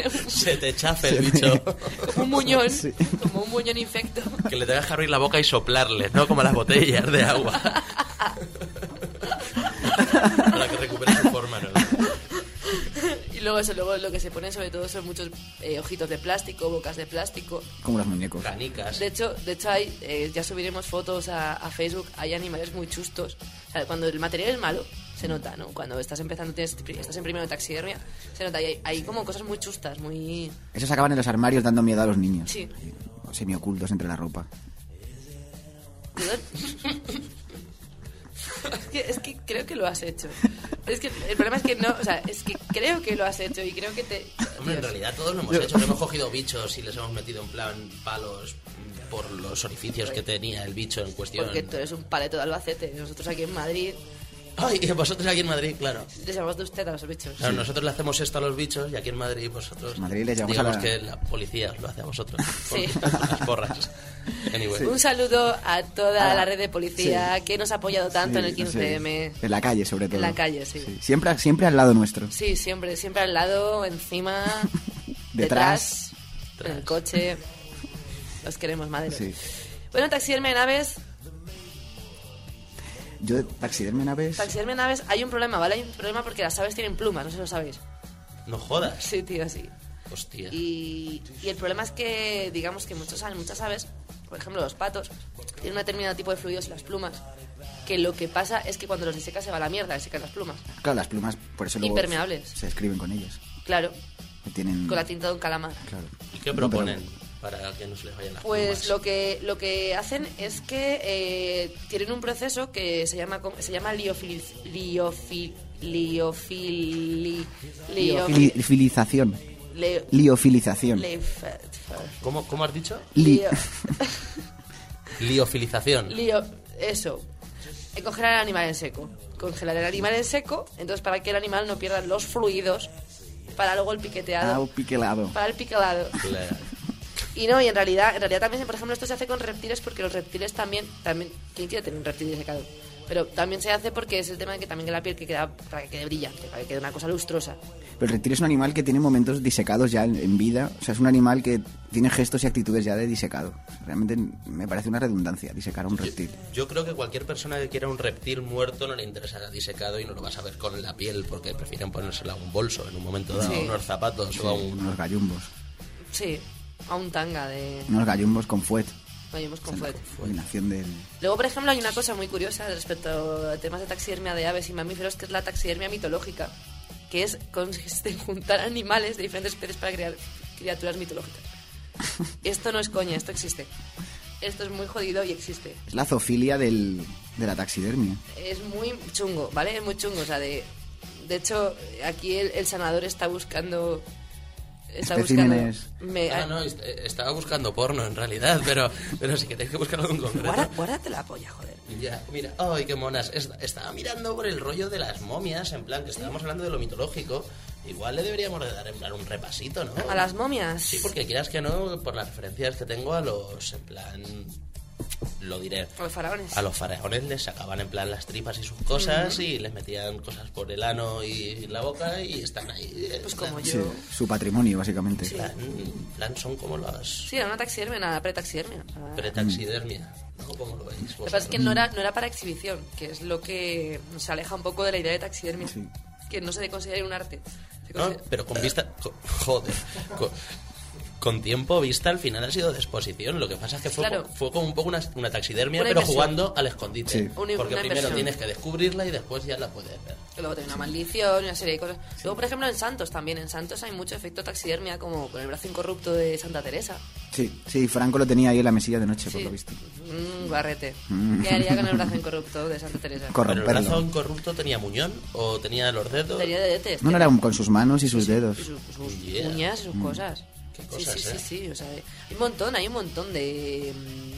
Se te chafe el bicho. Como un muñón, Sí. como un muñón infecto. Que le tengas que abrir la boca y soplarle, ¿no? Como las botellas de agua. Para que recupere su forma Y luego eso, luego lo que se pone sobre todo son muchos ojitos de plástico, bocas de plástico. Como los muñecos. Canicas. De hecho hay, ya subiremos fotos a Facebook, hay animales muy chustos. O sea, cuando el material es malo, se nota, ¿no? Cuando estás empezando, estás en primero de taxidermia, se nota. Y hay como cosas muy chustas, muy... Esos acaban en los armarios dando miedo a los niños. Sí. Semiocultos entre la ropa. Es que creo que lo has hecho. Es que el problema es que no, o sea, es que creo que lo has hecho y creo que te... Hombre, en realidad todos lo hemos hecho. Hemos cogido bichos y les hemos metido en plan palos por los orificios que tenía el bicho en cuestión. Porque tú eres un paleto de Albacete. Nosotros aquí en Madrid Ay, y vosotros aquí en Madrid, claro. les llamamos de usted a los bichos. Claro, nosotros le hacemos esto a los bichos y aquí en Madrid vosotros... En Madrid les llamamos digamos a la- que la policía os lo hace a vosotros. Sí. Con las porras. Anyway. Un saludo a toda Ah, la red de policía sí. que nos ha apoyado tanto en el 15M. En la calle, sobre todo. En la calle, sí. Siempre al lado nuestro. Sí, siempre al lado, encima, Detrás. en el coche. Los queremos, madre. Sí. Bueno, taxidermia de naves. Yo, taxidermia en aves... Taxidermia de naves, hay un problema, ¿vale? Hay un problema porque las aves tienen plumas, no sé si lo sabéis. No jodas. Sí, tío, sí. Hostia. Y el problema es que, digamos que muchas aves, por ejemplo los patos, tienen un determinado tipo de fluidos en las plumas, que lo que pasa es que cuando los disecas se va a la mierda, secan las plumas. Claro, las plumas, por eso luego... Impermeables. Se escriben con ellas. Claro, Que tienen... con la tinta de un calamar. Claro. ¿Y qué proponen para que no se les vayan las Pues plumas? lo que hacen es que tienen un proceso que se llama Liofilización. leo- Liofilización. ¿Cómo has dicho? Li- Liofilización. Eso. Congelar el animal en seco. Congelar el animal en seco, entonces para que el animal no pierda los fluidos para luego el piqueteado. piquelado. Para el piquelado. Claro. Y no, y en realidad también, por ejemplo, esto se hace con reptiles porque los reptiles también ¿quién quiere tener un reptil disecado? Pero también se hace porque es el tema de que también que la piel para que quede brillante, para que quede una cosa lustrosa. Pero el reptil es un animal que tiene momentos disecados ya en vida. O sea, es un animal que tiene gestos y actitudes ya de disecado. Realmente me parece una redundancia disecar a un reptil. Yo creo que cualquier persona que quiera un reptil muerto no le interesará disecado y no lo vas a ver con la piel porque prefieren ponérselo a un bolso en un momento dado, Sí. a unos zapatos o a un... Unos gallumbos. Sí, a un tanga de... Unos gallumbos con fuet. Vayamos con fuet. Combinación del... Luego, por ejemplo, hay una cosa muy curiosa respecto a temas de taxidermia de aves y mamíferos, que es la taxidermia mitológica, que consiste en juntar animales de diferentes especies para crear criaturas mitológicas. Esto no es coña, esto existe. Esto es muy jodido y existe. Es la zoofilia de la taxidermia. Es muy chungo, ¿vale? Es muy chungo, o sea, de hecho, aquí el sanador está buscando... Especímenes. No, estaba buscando porno en realidad, pero si queréis que buscar algo en concreto... Guárdate la polla, joder. Ya, mira, ay, qué monas. Estaba mirando por el rollo de las momias, en plan, que estábamos hablando de lo mitológico. Igual le deberíamos de dar en plan un repasito, ¿no? ¿A las momias? Sí, porque quieras que no, por las referencias que tengo a los, en plan... Lo diré. A los faraones. A los faraones les sacaban en plan las tripas y sus cosas y les metían cosas por el ano y la boca y están ahí. Pues como Sí, yo. su patrimonio, básicamente. En plan son como las Sí, era una taxidermia, una pretaxidermia. pretaxidermia, ¿no? ¿Cómo lo veis? Lo que pasa es que no era para exhibición, que es lo que nos aleja un poco de la idea de taxidermia. Sí. Que no se considera un arte. Se No, considera- pero con vista... Joder. Con tiempo vista al final ha sido de exposición. Lo que pasa es que fue, Claro. fue como un poco una taxidermia, Una pero inversión. jugando al escondite. Sí. Porque Una primero inversión. tienes que descubrirla y después ya la puedes ver. Que luego tiene una maldición y una serie de cosas. Luego, por ejemplo, en Santos también. En Santos hay mucho efecto taxidermia, como con el brazo incorrupto de Santa Teresa. Sí, Franco lo tenía ahí en la mesilla de noche, por Sí. lo visto. Barrete. ¿Qué haría con el brazo incorrupto de Santa Teresa? ¿Pero el Corromperlo. brazo incorrupto tenía muñón o tenía los dedos? Tenía dedetes. No, no, era con sus manos y sus dedos. Y sus Yeah. uñas y sus cosas. Qué cosas, sí. O sea, hay un montón de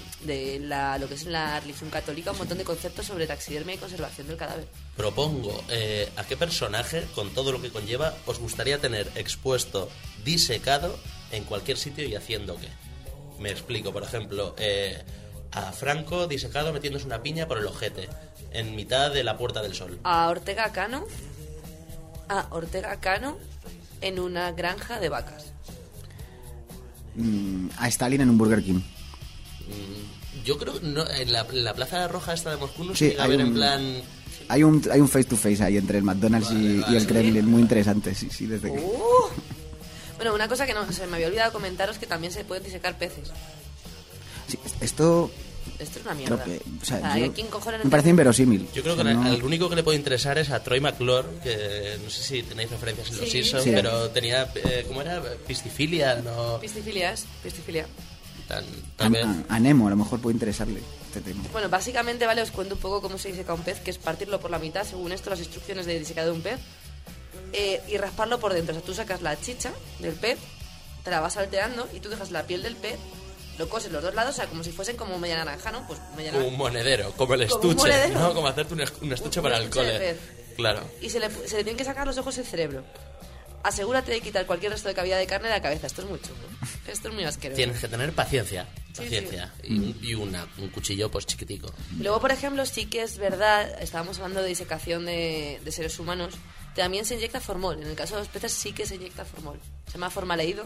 lo que es la religión católica, un montón de conceptos sobre taxidermia y conservación del cadáver. Propongo, ¿a qué personaje, con todo lo que conlleva, os gustaría tener expuesto, disecado, en cualquier sitio y haciendo qué? Me explico, por ejemplo, a Franco disecado metiéndose una piña por el ojete, en mitad de la Puerta del Sol. A Ortega Cano en una granja de vacas. A Stalin en un Burger King. Yo creo que no, en la Plaza Roja esta de Moscú no Sí, se llega a hay ver en un- plan... Hay un face to face ahí entre el McDonald's y el Kremlin, muy interesante, sí, desde que... Bueno, una cosa que no se me había olvidado comentaros, que también se pueden disecar peces. Sí, esto es una mierda. o sea, ¿quién cojones me parece inverosímil. Yo creo que al único que le puede interesar es a Troy McClure, que no sé si tenéis referencias en los Simpsons, sí. pero tenía, ¿cómo era? Piscifilia, ¿no? Piscifilia. A Nemo a lo mejor puede interesarle este tema. Bueno, básicamente, vale, os cuento un poco cómo se diseca un pez, que es partirlo por la mitad, según esto, las instrucciones de disecado de un pez, y rasparlo por dentro. O sea, tú sacas la chicha del pez, te la vas salteando y tú dejas la piel del pez, lo coses los dos lados, o sea, como si fuesen como media naranja, ¿no? Pues media naranja. Como un monedero, como el estuche, ¿no? Como hacerte un estuche para el cole. Claro. Y se le tienen que sacar los ojos y el cerebro. Asegúrate de quitar cualquier resto de cavidad de carne de la cabeza. Esto es muy chungo. Esto es muy asqueroso. Tienes que tener paciencia. Sí. Y un cuchillo pues chiquitico. Luego, por ejemplo, sí que es verdad, estábamos hablando de disecación de seres humanos, también se inyecta formol. En el caso de los peces sí que se inyecta formol. Se llama formaldehído,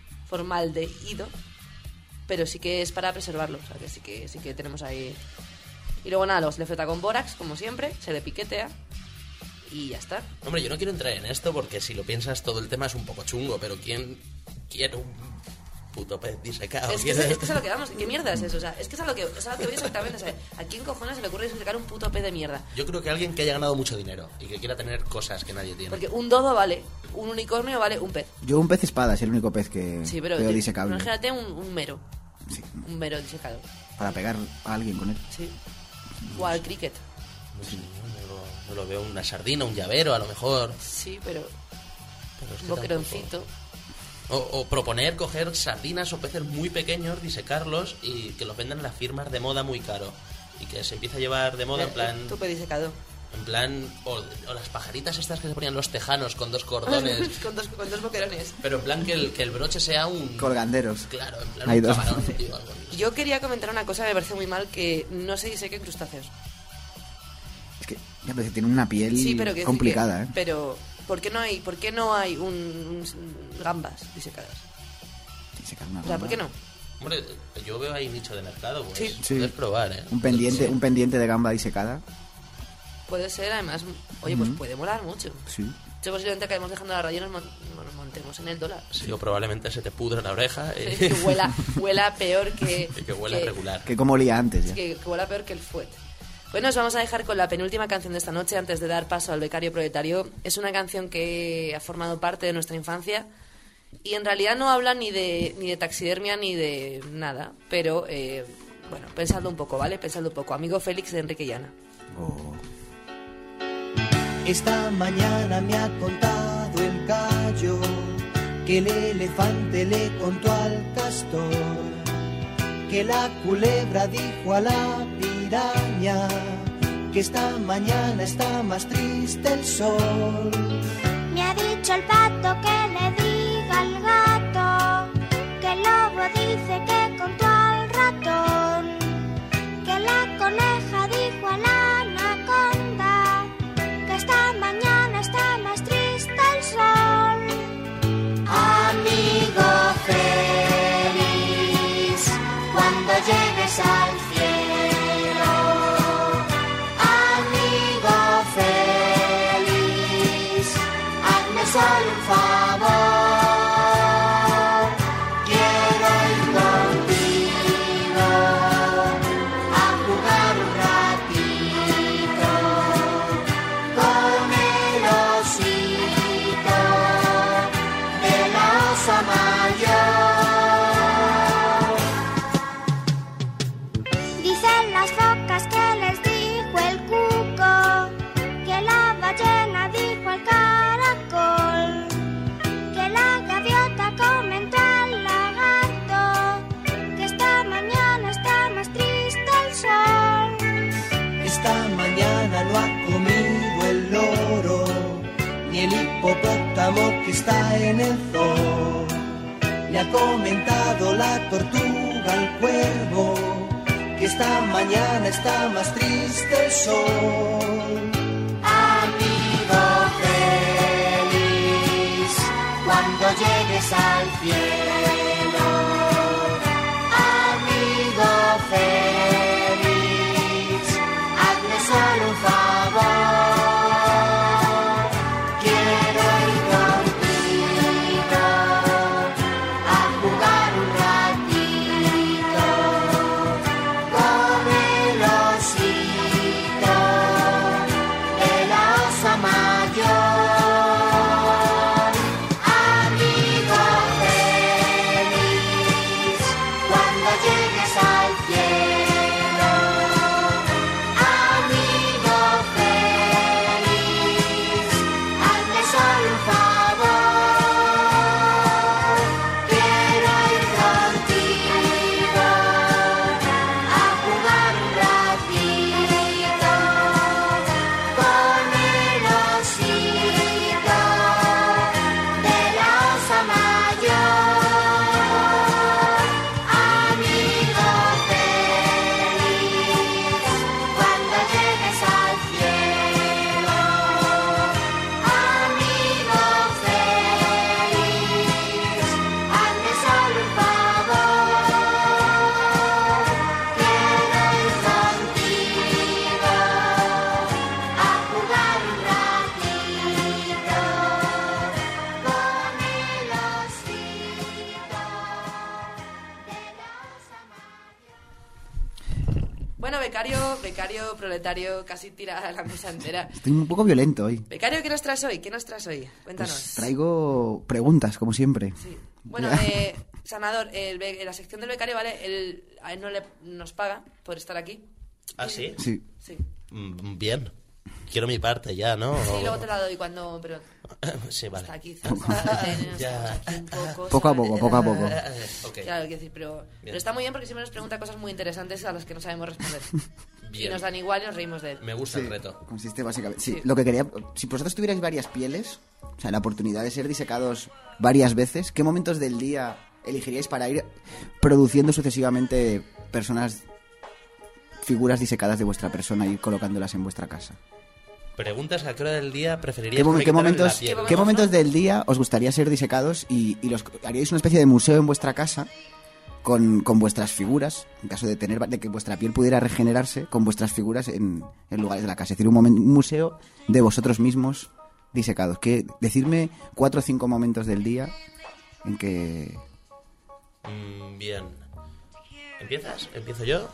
pero sí que es para preservarlo. O sea, que sí que tenemos ahí. Y luego nada, le frota con bórax, como siempre, se le piquetea y ya está. Hombre, yo no quiero entrar en esto porque si lo piensas todo el tema es un poco chungo, pero ¿quién quiere un puto pez disecado? Es que es a lo que vamos. ¿Qué mierda es eso? O sea, es que es a lo que voy exactamente. O sea, ¿a quién cojones se le ocurre disecar un puto pez de mierda? Yo creo que alguien que haya ganado mucho dinero y que quiera tener cosas que nadie tiene. Porque un dodo vale, un unicornio vale un pez. Yo un pez espada es el único pez que veo disecable. Imagínate un mero. Sí. Un mero disecado. Para pegar a alguien con él. Sí. O al cricket. No lo veo, una sardina, un llavero a lo mejor. Sí, pero es que un boqueroncito. O proponer coger sardinas o peces muy pequeños, disecarlos y que los vendan en las firmas de moda muy caro. Y que se empiece a llevar de moda en plan... Tu pez disecado. En plan... O las pajaritas estas que se ponían los tejanos con dos cordones. con dos boquerones. Pero en plan que el broche sea un... Colganderos. Claro, en plan hay un dos. camarón, tío, algo así. Yo quería comentar una cosa que me parece muy mal, que no se disequen crustáceos. Es que ya parece, tiene una piel complicada, ¿eh? Pero ¿por qué no hay un gambas disecadas? Disecar una O sea, ¿por qué no? Hombre, yo veo ahí nicho de mercado, pues Sí. puedes probar, ¿eh? Un pendiente de gamba disecada. Puede ser, además, oye, pues puede molar mucho. Sí. Yo posiblemente acabemos dejando la raya y nos montemos en el dólar. Sí, o probablemente se te pudre la oreja y Que huela peor que... que huela regular. Que como olía antes ya. Que huela peor que el fuet. Bueno, os vamos a dejar con la penúltima canción de esta noche antes de dar paso al becario proletario. Es una canción que ha formado parte de nuestra infancia y en realidad no habla ni de taxidermia ni de nada. Pero, bueno, pensadlo un poco, ¿vale? Pensadlo un poco. Amigo Félix de Enrique Llana. Oh. Esta mañana me ha contado el gallo que el elefante le contó al castor, que la culebra dijo a la piraña que esta mañana está más triste el sol. Me ha dicho el pato que le diga al gato, que el lobo dice que contó al ratón, que la coneja dijo a la anaconda que esta mañana está más triste el sol. Amigo feliz, cuando llegues al cielo, amigo feliz, hazme solo un favor, quiero ir contigo a jugar un ratito con el osito de la osa mayor. Dicen las focas que les dijo el cuco, que la ballena dijo al caracol, que la gaviota comentó al lagarto que esta mañana está más triste el sol. Esta mañana no ha comido el loro, ni el hipopótamo que está en el zoo. Le ha comentado la tortuga al cuervo que esta mañana está más triste el sol. Amigo feliz, cuando llegues al cielo, amigo feliz, hazme solo un favor. becario proletario casi tira la mesa entera. Estoy un poco violento hoy. Becario, ¿qué nos traes hoy? Cuéntanos. Pues traigo preguntas, como siempre. Sí. Bueno, Sanador, la sección del becario, ¿vale? A él nos paga por estar aquí. ¿Ah, sí? Sí. Sí. Bien. Quiero mi parte ya, ¿no? Sí, luego te la doy cuando... Pero Sí, vale. hasta aquí, Ya. aquí un poco... Poco a ¿sabes? poco, poco a poco. Ok. Claro, quiero decir, pero está muy bien porque siempre nos pregunta cosas muy interesantes a las que no sabemos responder. Bien. Y nos dan igual y nos reímos de él. Me gusta el Sí, reto. consiste básicamente... Sí, Sí. lo que quería... Si vosotros tuvierais varias pieles, o sea, la oportunidad de ser disecados varias veces, ¿qué momentos del día elegiríais para ir produciendo sucesivamente figuras disecadas de vuestra persona y colocándolas en vuestra casa? Preguntas a qué hora del día preferirías ¿Qué que me quitaran la piel? ¿Qué momentos del día os gustaría ser disecados y haríais una especie de museo en vuestra casa con vuestras figuras, en caso de que vuestra piel pudiera regenerarse, con vuestras figuras en lugares de la casa? Es decir, un museo de vosotros mismos disecados. Decidme 4 o 5 momentos del día en que... Bien. ¿Empiezas? ¿Empiezo yo?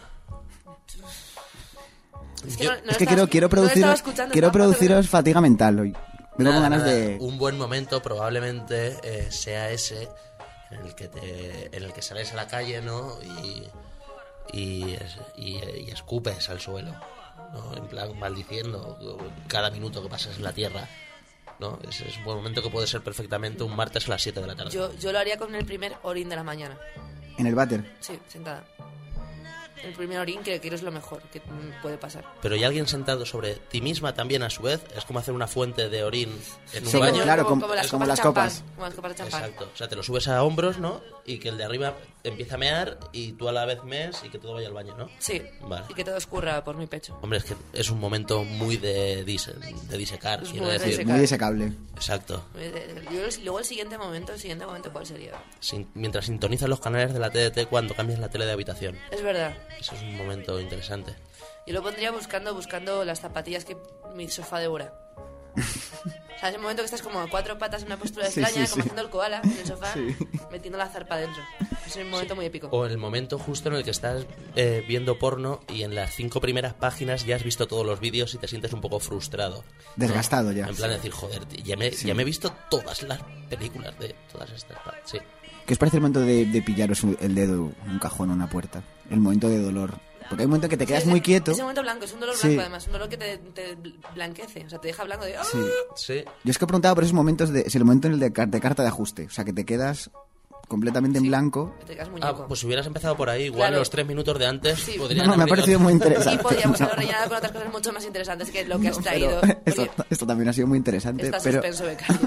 Es que, Yo- no Es que estaba- quiero no estaba escuchando, quiero estaba produciros fatiga mental hoy. Vengo con Nada, ganas nada. de... Un buen momento probablemente sea ese en el que sales a la calle, ¿no? Y escupes al suelo, ¿no? En plan maldiciendo cada minuto que pasas en la tierra, ¿no? Ese es un buen momento que puede ser perfectamente un martes a las 7 de la tarde. Yo lo haría con el primer orín de la mañana. En el váter. Sí, sentada. El primer orín que es lo mejor que puede pasar. Pero ¿y alguien sentado sobre ti misma también a su vez? Es como hacer una fuente de orín en un Sí, baño. claro, como las como copas las de champán, copas. como las copas de champán. Exacto. O sea, te lo subes a hombros, ¿no? Y que el de arriba empieza a mear y tú a la vez mees y que todo vaya al baño, ¿no? Sí, Vale. y que todo escurra por mi pecho. Hombre, es que es un momento muy de disecar, Es quiero muy de decir. disecar. Muy disecable. Exacto. Luego el siguiente momento, ¿cuál sería? Mientras sintonizas los canales de la TDT cuando cambias la tele de habitación. Es verdad. Eso es un momento interesante. Yo lo pondría buscando las zapatillas que mi sofá devora. O sea, es el momento que estás como a 4 patas en una postura Sí, extraña, sí, como sí. haciendo el koala en el sofá, Sí. metiendo la zarpa dentro. Es un momento muy épico. O el momento justo en el que estás viendo porno y en las 5 primeras páginas ya has visto todos los vídeos y te sientes un poco frustrado, ¿no? Desgastado ya. En plan de decir, joder, ya me he visto todas las películas de todas estas. Sí. ¿Qué os parece el momento de pillaros el dedo en un cajón o una puerta? El momento de dolor. Porque hay un momento en que te quedas muy quieto. Ese momento blanco, es un dolor Sí. blanco además, un dolor que te blanquece, o sea, te deja blanco de... ¡ah! Sí. Sí. Yo es que he preguntado por esos momentos es el momento en el de carta de ajuste. O sea, que te quedas completamente en blanco. Que te quedas Ah, muñeco. pues si hubieras empezado por ahí, igual Claro. los 3 minutos de antes Sí. podrían No, me ha haber ido- parecido muy Y interesante. podríamos haber rellenado con otras cosas mucho más interesantes que lo que has traído. Esto, porque esto también ha sido muy interesante. está Pero suspenso, becario.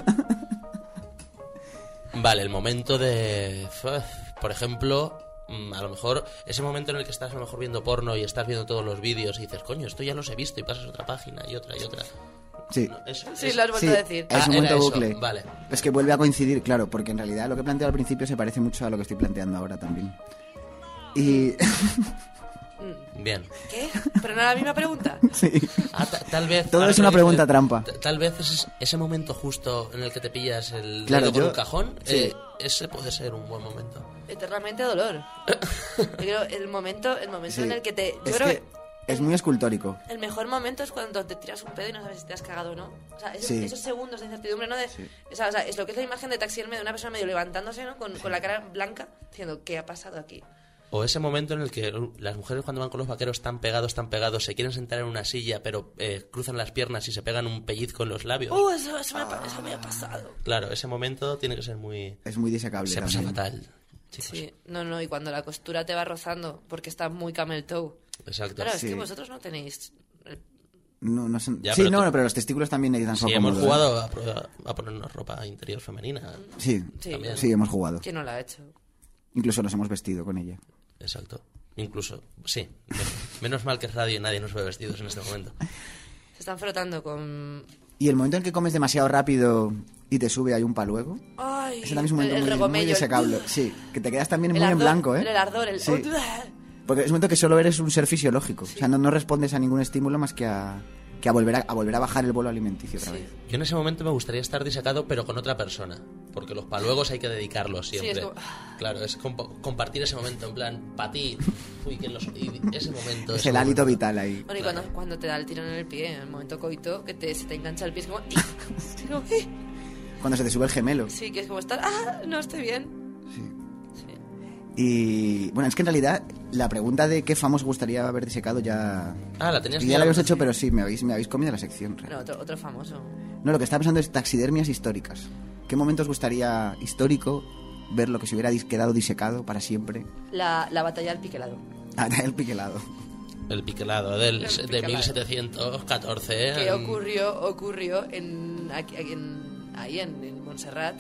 Vale, el momento de... Por ejemplo, a lo mejor ese momento en el que estás a lo mejor viendo porno y estás viendo todos los vídeos y dices, coño, esto ya los he visto, y pasas a otra página y otra y otra. sí. Eso, Sí, es- lo has vuelto Sí, a decir. es un Ah, momento era eso, bucle. vale. Es que vuelve a coincidir, claro, porque en realidad lo que he planteado al principio se parece mucho a lo que estoy planteando ahora también. Y Bien. ¿Qué? ¿Pero no era la misma pregunta? sí, Ah, tal vez... todo ahora es que una lo pregunta dices, trampa. Tal vez ese momento justo en el que te pillas el Claro, dedo con yo- un cajón, sí. ese puede ser un buen momento. Eternamente dolor. Yo creo el momento Sí. en el que te... Yo Es creo que es muy escultórico. el mejor momento es cuando te tiras un pedo y no sabes si te has cagado o no. O sea, Sí. esos segundos de incertidumbre, ¿no? O sea, es lo que es la imagen de Taxi de una persona medio levantándose, ¿no? Con la cara blanca, diciendo, ¿qué ha pasado aquí? O ese momento en el que las mujeres cuando van con los vaqueros tan pegados, se quieren sentar en una silla, pero cruzan las piernas y se pegan un pellizco en los labios. Eso me ha pasado. Claro, ese momento tiene que ser muy... Es muy disecable Se pasa también. fatal, chicos. Sí, no, y cuando la costura te va rozando porque está muy camel toe. Exacto. Claro, es Sí. que vosotros no tenéis... No son... Ya, sí, pero no, tú- pero los testículos también necesitan Sí, su hemos acomodo, jugado a ponernos ropa interior femenina. Sí, Sí, También. sí, hemos jugado. ¿quién no la ha hecho? Incluso nos hemos vestido con ella. Exacto. Incluso, sí. Menos mal que es radio y nadie nos ve vestidos en este momento. Se están frotando con... Y el momento en que comes demasiado rápido y te sube ahí un paluego, Ay, ese también es un momento el muy regomello, disecable. el- Sí, que te quedas también el muy en ardor, blanco, ¿eh? El ardor, el... Sí. Porque es un momento que solo eres un ser fisiológico. O sea, no respondes a ningún estímulo más que a que a volver a bajar el bolo alimenticio otra Sí. vez. Yo en ese momento me gustaría estar disecado, pero con otra persona. Porque los paluegos hay que dedicarlos Sí, siempre. es como- Claro, es compartir ese momento, en plan, para ti. Uy, ¿quién y ese momento. Es ese el hálito momento. vital ahí. Bueno, y cuando te da el tirón en el pie, en el momento coito, que se te engancha el pie, es como... es como, Cuando se te sube el gemelo. sí, que es como estar... no estoy bien. Sí. Sí. Y bueno, es que en realidad la pregunta de qué famoso gustaría haber disecado ya... Ah, la tenías Ya la habíamos hecho, pero sí, me habéis comido la sección. Bueno, otro famoso. No, lo que estaba pensando es taxidermias históricas. ¿Qué momento os gustaría histórico ver lo que se hubiera quedado disecado para siempre? La batalla del piquelado. Ah, el piquelado. El piquelado de piquelado. 1714. Que ocurrió ahí en Montserrat.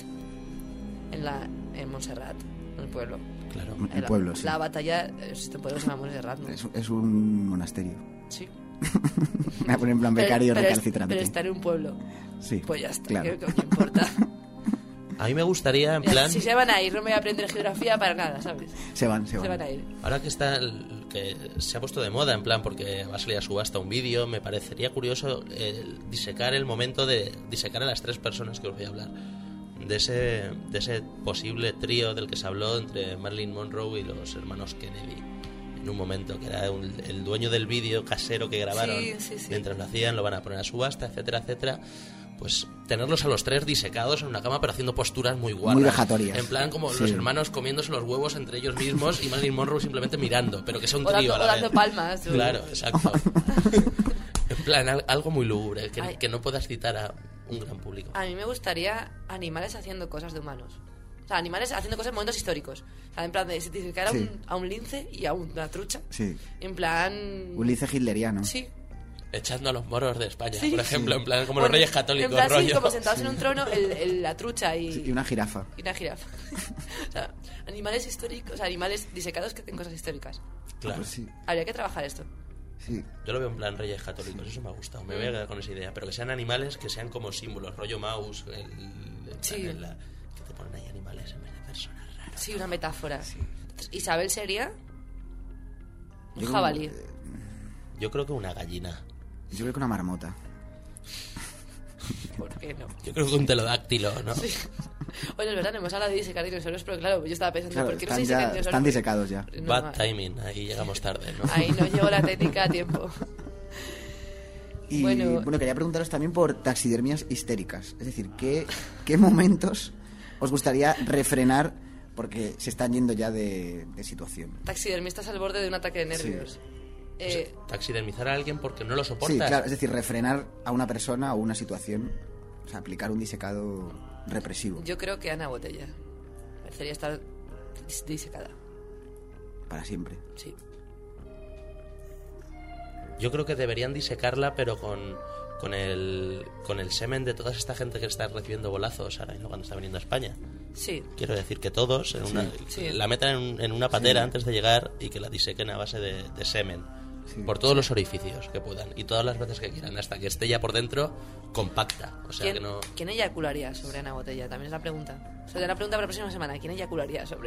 En Montserrat, en el pueblo. Claro. El pueblo, sí. La batalla... Este pueblo se llama Montserrat, ¿no? Es un monasterio. Sí. Me voy a poner en plan becario recalcitrante. Pero está en un pueblo. Sí, Pues ya está, claro. ¿qué importa? A mí me gustaría, en Mira, plan... si se van a ir, no me voy a aprender geografía para nada, ¿sabes? Se van. Se van a ir. Ahora que que se ha puesto de moda, en plan, porque va a salir a subasta un vídeo, me parecería curioso disecar el momento de disecar a las 3 personas que os voy a hablar. De ese posible trío del que se habló entre Marilyn Monroe y los hermanos Kennedy. En un momento, que era el dueño del vídeo casero que grabaron. Sí. Mientras lo hacían, lo van a poner a subasta, etcétera, etcétera. Pues tenerlos a los 3 disecados en una cama, pero haciendo posturas muy guarras. Muy vejatorias. En plan, como Sí. los hermanos comiéndose los huevos entre ellos mismos y Marilyn Monroe simplemente mirando, pero que sea un O trío dando, a o la dando vez. palmas. tú. Claro, exacto. En plan, algo muy lúgubre, Ay. que no puedas citar a un gran público. A mí me gustaría animales haciendo cosas de humanos. O sea, animales haciendo cosas en momentos históricos. O sea, en plan de disecar Sí. a un lince y a una trucha. Sí. En plan... Un lince hitleriano. Sí. Echando a los moros de España, Sí. por ejemplo, Sí. en plan, como Bueno, los reyes católicos, en plan, sí, rollo. como sentados en un trono, la trucha y... Sí, y una jirafa. Y una jirafa. O sea, animales históricos, animales disecados que hacen cosas históricas. Claro. Pues sí, Habría que trabajar esto. sí. Yo lo veo en plan reyes católicos, eso me ha gustado, me voy a quedar con esa idea, pero que sean animales que sean como símbolos, rollo mouse, Sí. que te ponen ahí animales en vez de personas raras. Sí, una metáfora. Entonces, Isabel sería un Yo jabalí. Yo creo que una gallina, Yo creo que una marmota. ¿Por qué no? yo creo que un pterodáctilo, ¿no? Bueno, es verdad, no hemos hablado de disecar dinosaurios, pero claro, yo estaba pensando, Claro, ¿por qué no se están, disecan ya, dinosaurios? están disecados ya. No, Bad timing, ahí llegamos tarde, ¿no? Ahí no llegó la técnica a tiempo. Y Bueno. bueno, quería preguntaros también por taxidermias histéricas. Es decir, ¿qué momentos os gustaría refrenar porque se están yendo ya de situación? Taxidermistas al borde de un ataque de nervios. Taxidermizar a alguien porque no lo Sí, soportas. claro, es decir, refrenar a una persona o una situación, o sea, aplicar un disecado represivo Yo creo que Ana Botella merecería estar disecada. para siempre. Sí. Yo creo que deberían disecarla, pero con el semen de toda esta gente que está recibiendo bolazos ahora mismo cuando está viniendo a España. Sí. Quiero decir que todos Sí. la metan en una patera antes de llegar y que la disequen a base de semen. Sí. Por todos los orificios que puedan y todas las veces que quieran, hasta que esté ya por dentro compacta. O sea que no. ¿Quién eyacularía sobre Ana Botella? También es la pregunta. Sería la pregunta para la próxima semana. ¿Quién eyacularía sobre...?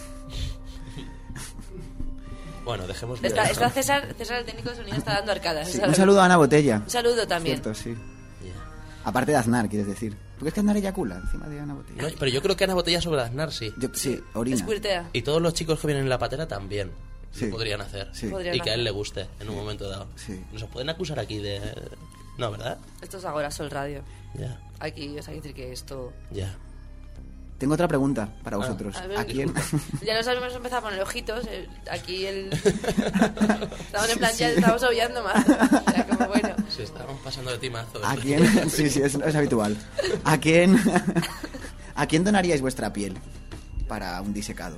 Bueno, dejemos Está César, el técnico de sonido, está dando arcadas. Sí, ¿sabes? un saludo a Ana Botella. Un saludo también. Cierto, sí. Ya. Aparte de Aznar, quieres decir. ¿Por qué es que Aznar eyacula encima de Ana Botella? No, pero yo creo que Ana Botella sobre Aznar sí. Sí, orina. Squirtea. Y todos los chicos que vienen en la patera también. Sí. Lo podrían hacer. Sí. Podrían Y que a él hacer. le guste en un momento dado. Sí. Nos pueden acusar aquí de. No, ¿verdad? Esto es Agora Sol Radio. Ya, Aquí os hay que decir que esto... ya. Tengo otra pregunta para vosotros. A ver, ¿A quién? Ya nos habíamos empezado a poner ojitos. Aquí el... Estamos en plan, ya estamos obviando más. O sea, como bueno. Se estaban pasando de timazo. ¿A quién? Sí, sí, es habitual. ¿A quién? ¿A quién donaríais vuestra piel para un disecado?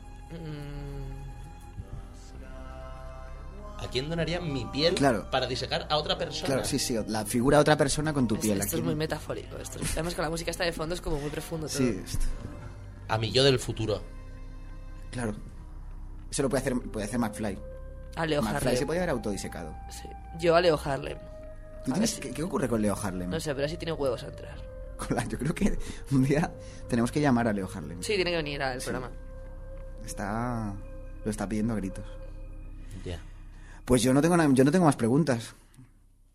¿A quién donaría mi piel Claro. para disecar a otra persona? Claro, sí, sí, la figura de otra persona con tu piel. ¿A Esto es quién? muy metafórico. Además con la música esta de fondo es como muy profundo todo. Sí, A mi yo del futuro. claro. Eso lo puede hacer McFly. A Leo McFly Harlem. se puede haber autodisecado. Sí. Yo a Leo Harlem. ¿Tú A tienes- ver si- ¿Qué ocurre con Leo Harlem? No sé, pero así tiene huevos a entrar. Yo creo que un día tenemos que llamar a Leo Harlem. Sí, tiene que venir al programa. Lo está pidiendo a gritos. Ya. Pues yo no tengo más preguntas.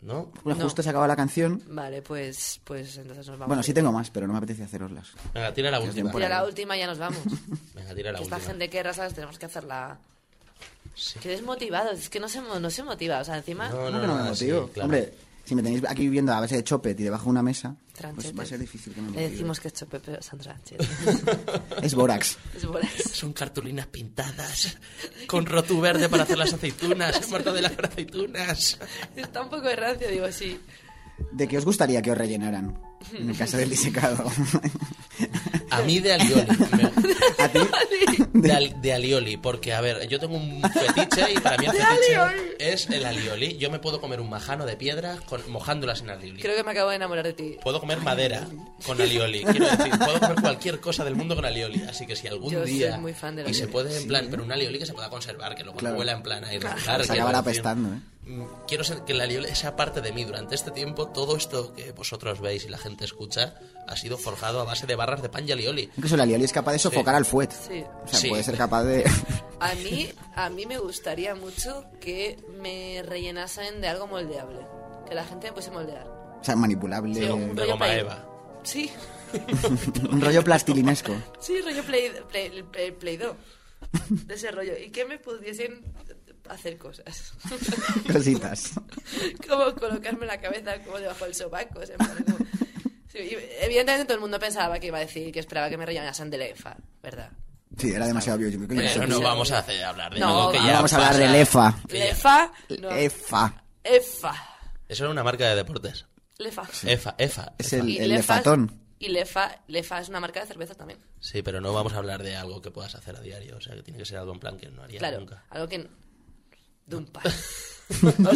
¿No? Bueno, No. justo se acaba la canción. Vale, pues entonces nos vamos. Bueno, sí tengo más, pero no me apetece haceroslas. Venga, tira la última. por Tira ahí. la última y ya nos vamos. Venga, tira la Que esta última. gente que ¿sabes? Tenemos que hacerla. Sí. Que desmotivados, es que no se motiva, o sea, encima... No, ¿Cómo que no me motivo? sí, claro. Hombre, si me tenéis aquí viviendo a base de chopet y debajo de una mesa, pues Tranchete. va a ser difícil que me Le motive. decimos que es chope, pero son tranches. Es Borax. Es bolas. Son cartulinas pintadas con rotu verde para hacer las aceitunas. He muerto de las aceitunas. Está un poco de rancio, digo, sí. ¿De qué os gustaría que os rellenaran? En el caso del disecado. A mí de alioli. ¿A ti? De alioli, porque a ver, yo tengo un fetiche y para mí el fetiche es el alioli. Yo me puedo comer un majano de piedras mojándolas en alioli. Creo que me acabo de enamorar de ti. Puedo comer madera con alioli. Quiero decir, puedo comer cualquier cosa del mundo con alioli. Así que si algún Yo soy día muy fan del y se alioli. puede en plan, pero un alioli que se pueda conservar, que luego Claro. no huela en plan a irregular. Se quiero acabará decir. apestando, ¿eh? Quiero que el alioli sea parte de mí durante este tiempo. Todo esto que vosotros veis y la gente escucha ha sido forjado a base de barras de pan y alioli. Incluso la alioli es capaz de sofocar al fuet. Sí. O sea, Sí. puede ser capaz de... A mí me gustaría mucho que me rellenasen de algo moldeable. Que la gente me pusiese moldear. O sea, manipulable. Sí, un De rollo goma play. eva. Sí, Un rollo plastilinesco. sí, rollo Play-Doh. De ese rollo. Y que me pudiesen hacer cosas. Cositas. Como colocarme la cabeza como debajo del sobaco. O sea, en plan, como- Sí, y evidentemente todo el mundo pensaba que iba a decir que esperaba que me rellenasen de lefa, ¿verdad? Sí, era demasiado obvio. Yo creo que Pero yo no sé vamos a hablar de No, algo que va. ya vamos a hablar pasa. de Lefa. Lefa, no. Efa. Efa. Eso era una marca de deportes. Lefa. EFA. Es el Lefa- lefatón. Y Lefa es una marca de cerveza también. Sí, pero no vamos a hablar de algo que puedas hacer a diario. O sea, que tiene que ser algo en plan que no haría Claro, nunca. algo que... Dumpa. Os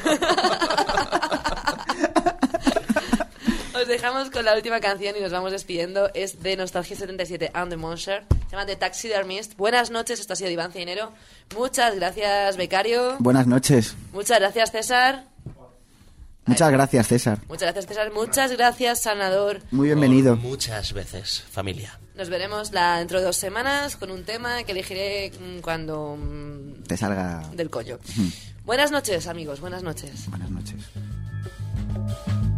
dejamos con la última canción y nos vamos despidiendo. Es de Nostalgia 77 and the Monster. Se llama The Taxidermist. Buenas noches, esto ha sido Iván Ceinero. Muchas gracias, becario. Buenas noches. Muchas gracias, César. Muchas gracias, César. Muchas gracias, César. Muchas gracias, Sanador. Muy bienvenido. Muchas veces, familia. Nos veremos dentro de 2 semanas con un tema que elegiré cuando... Te salga... del coño. Buenas noches, amigos. Buenas noches. Buenas noches.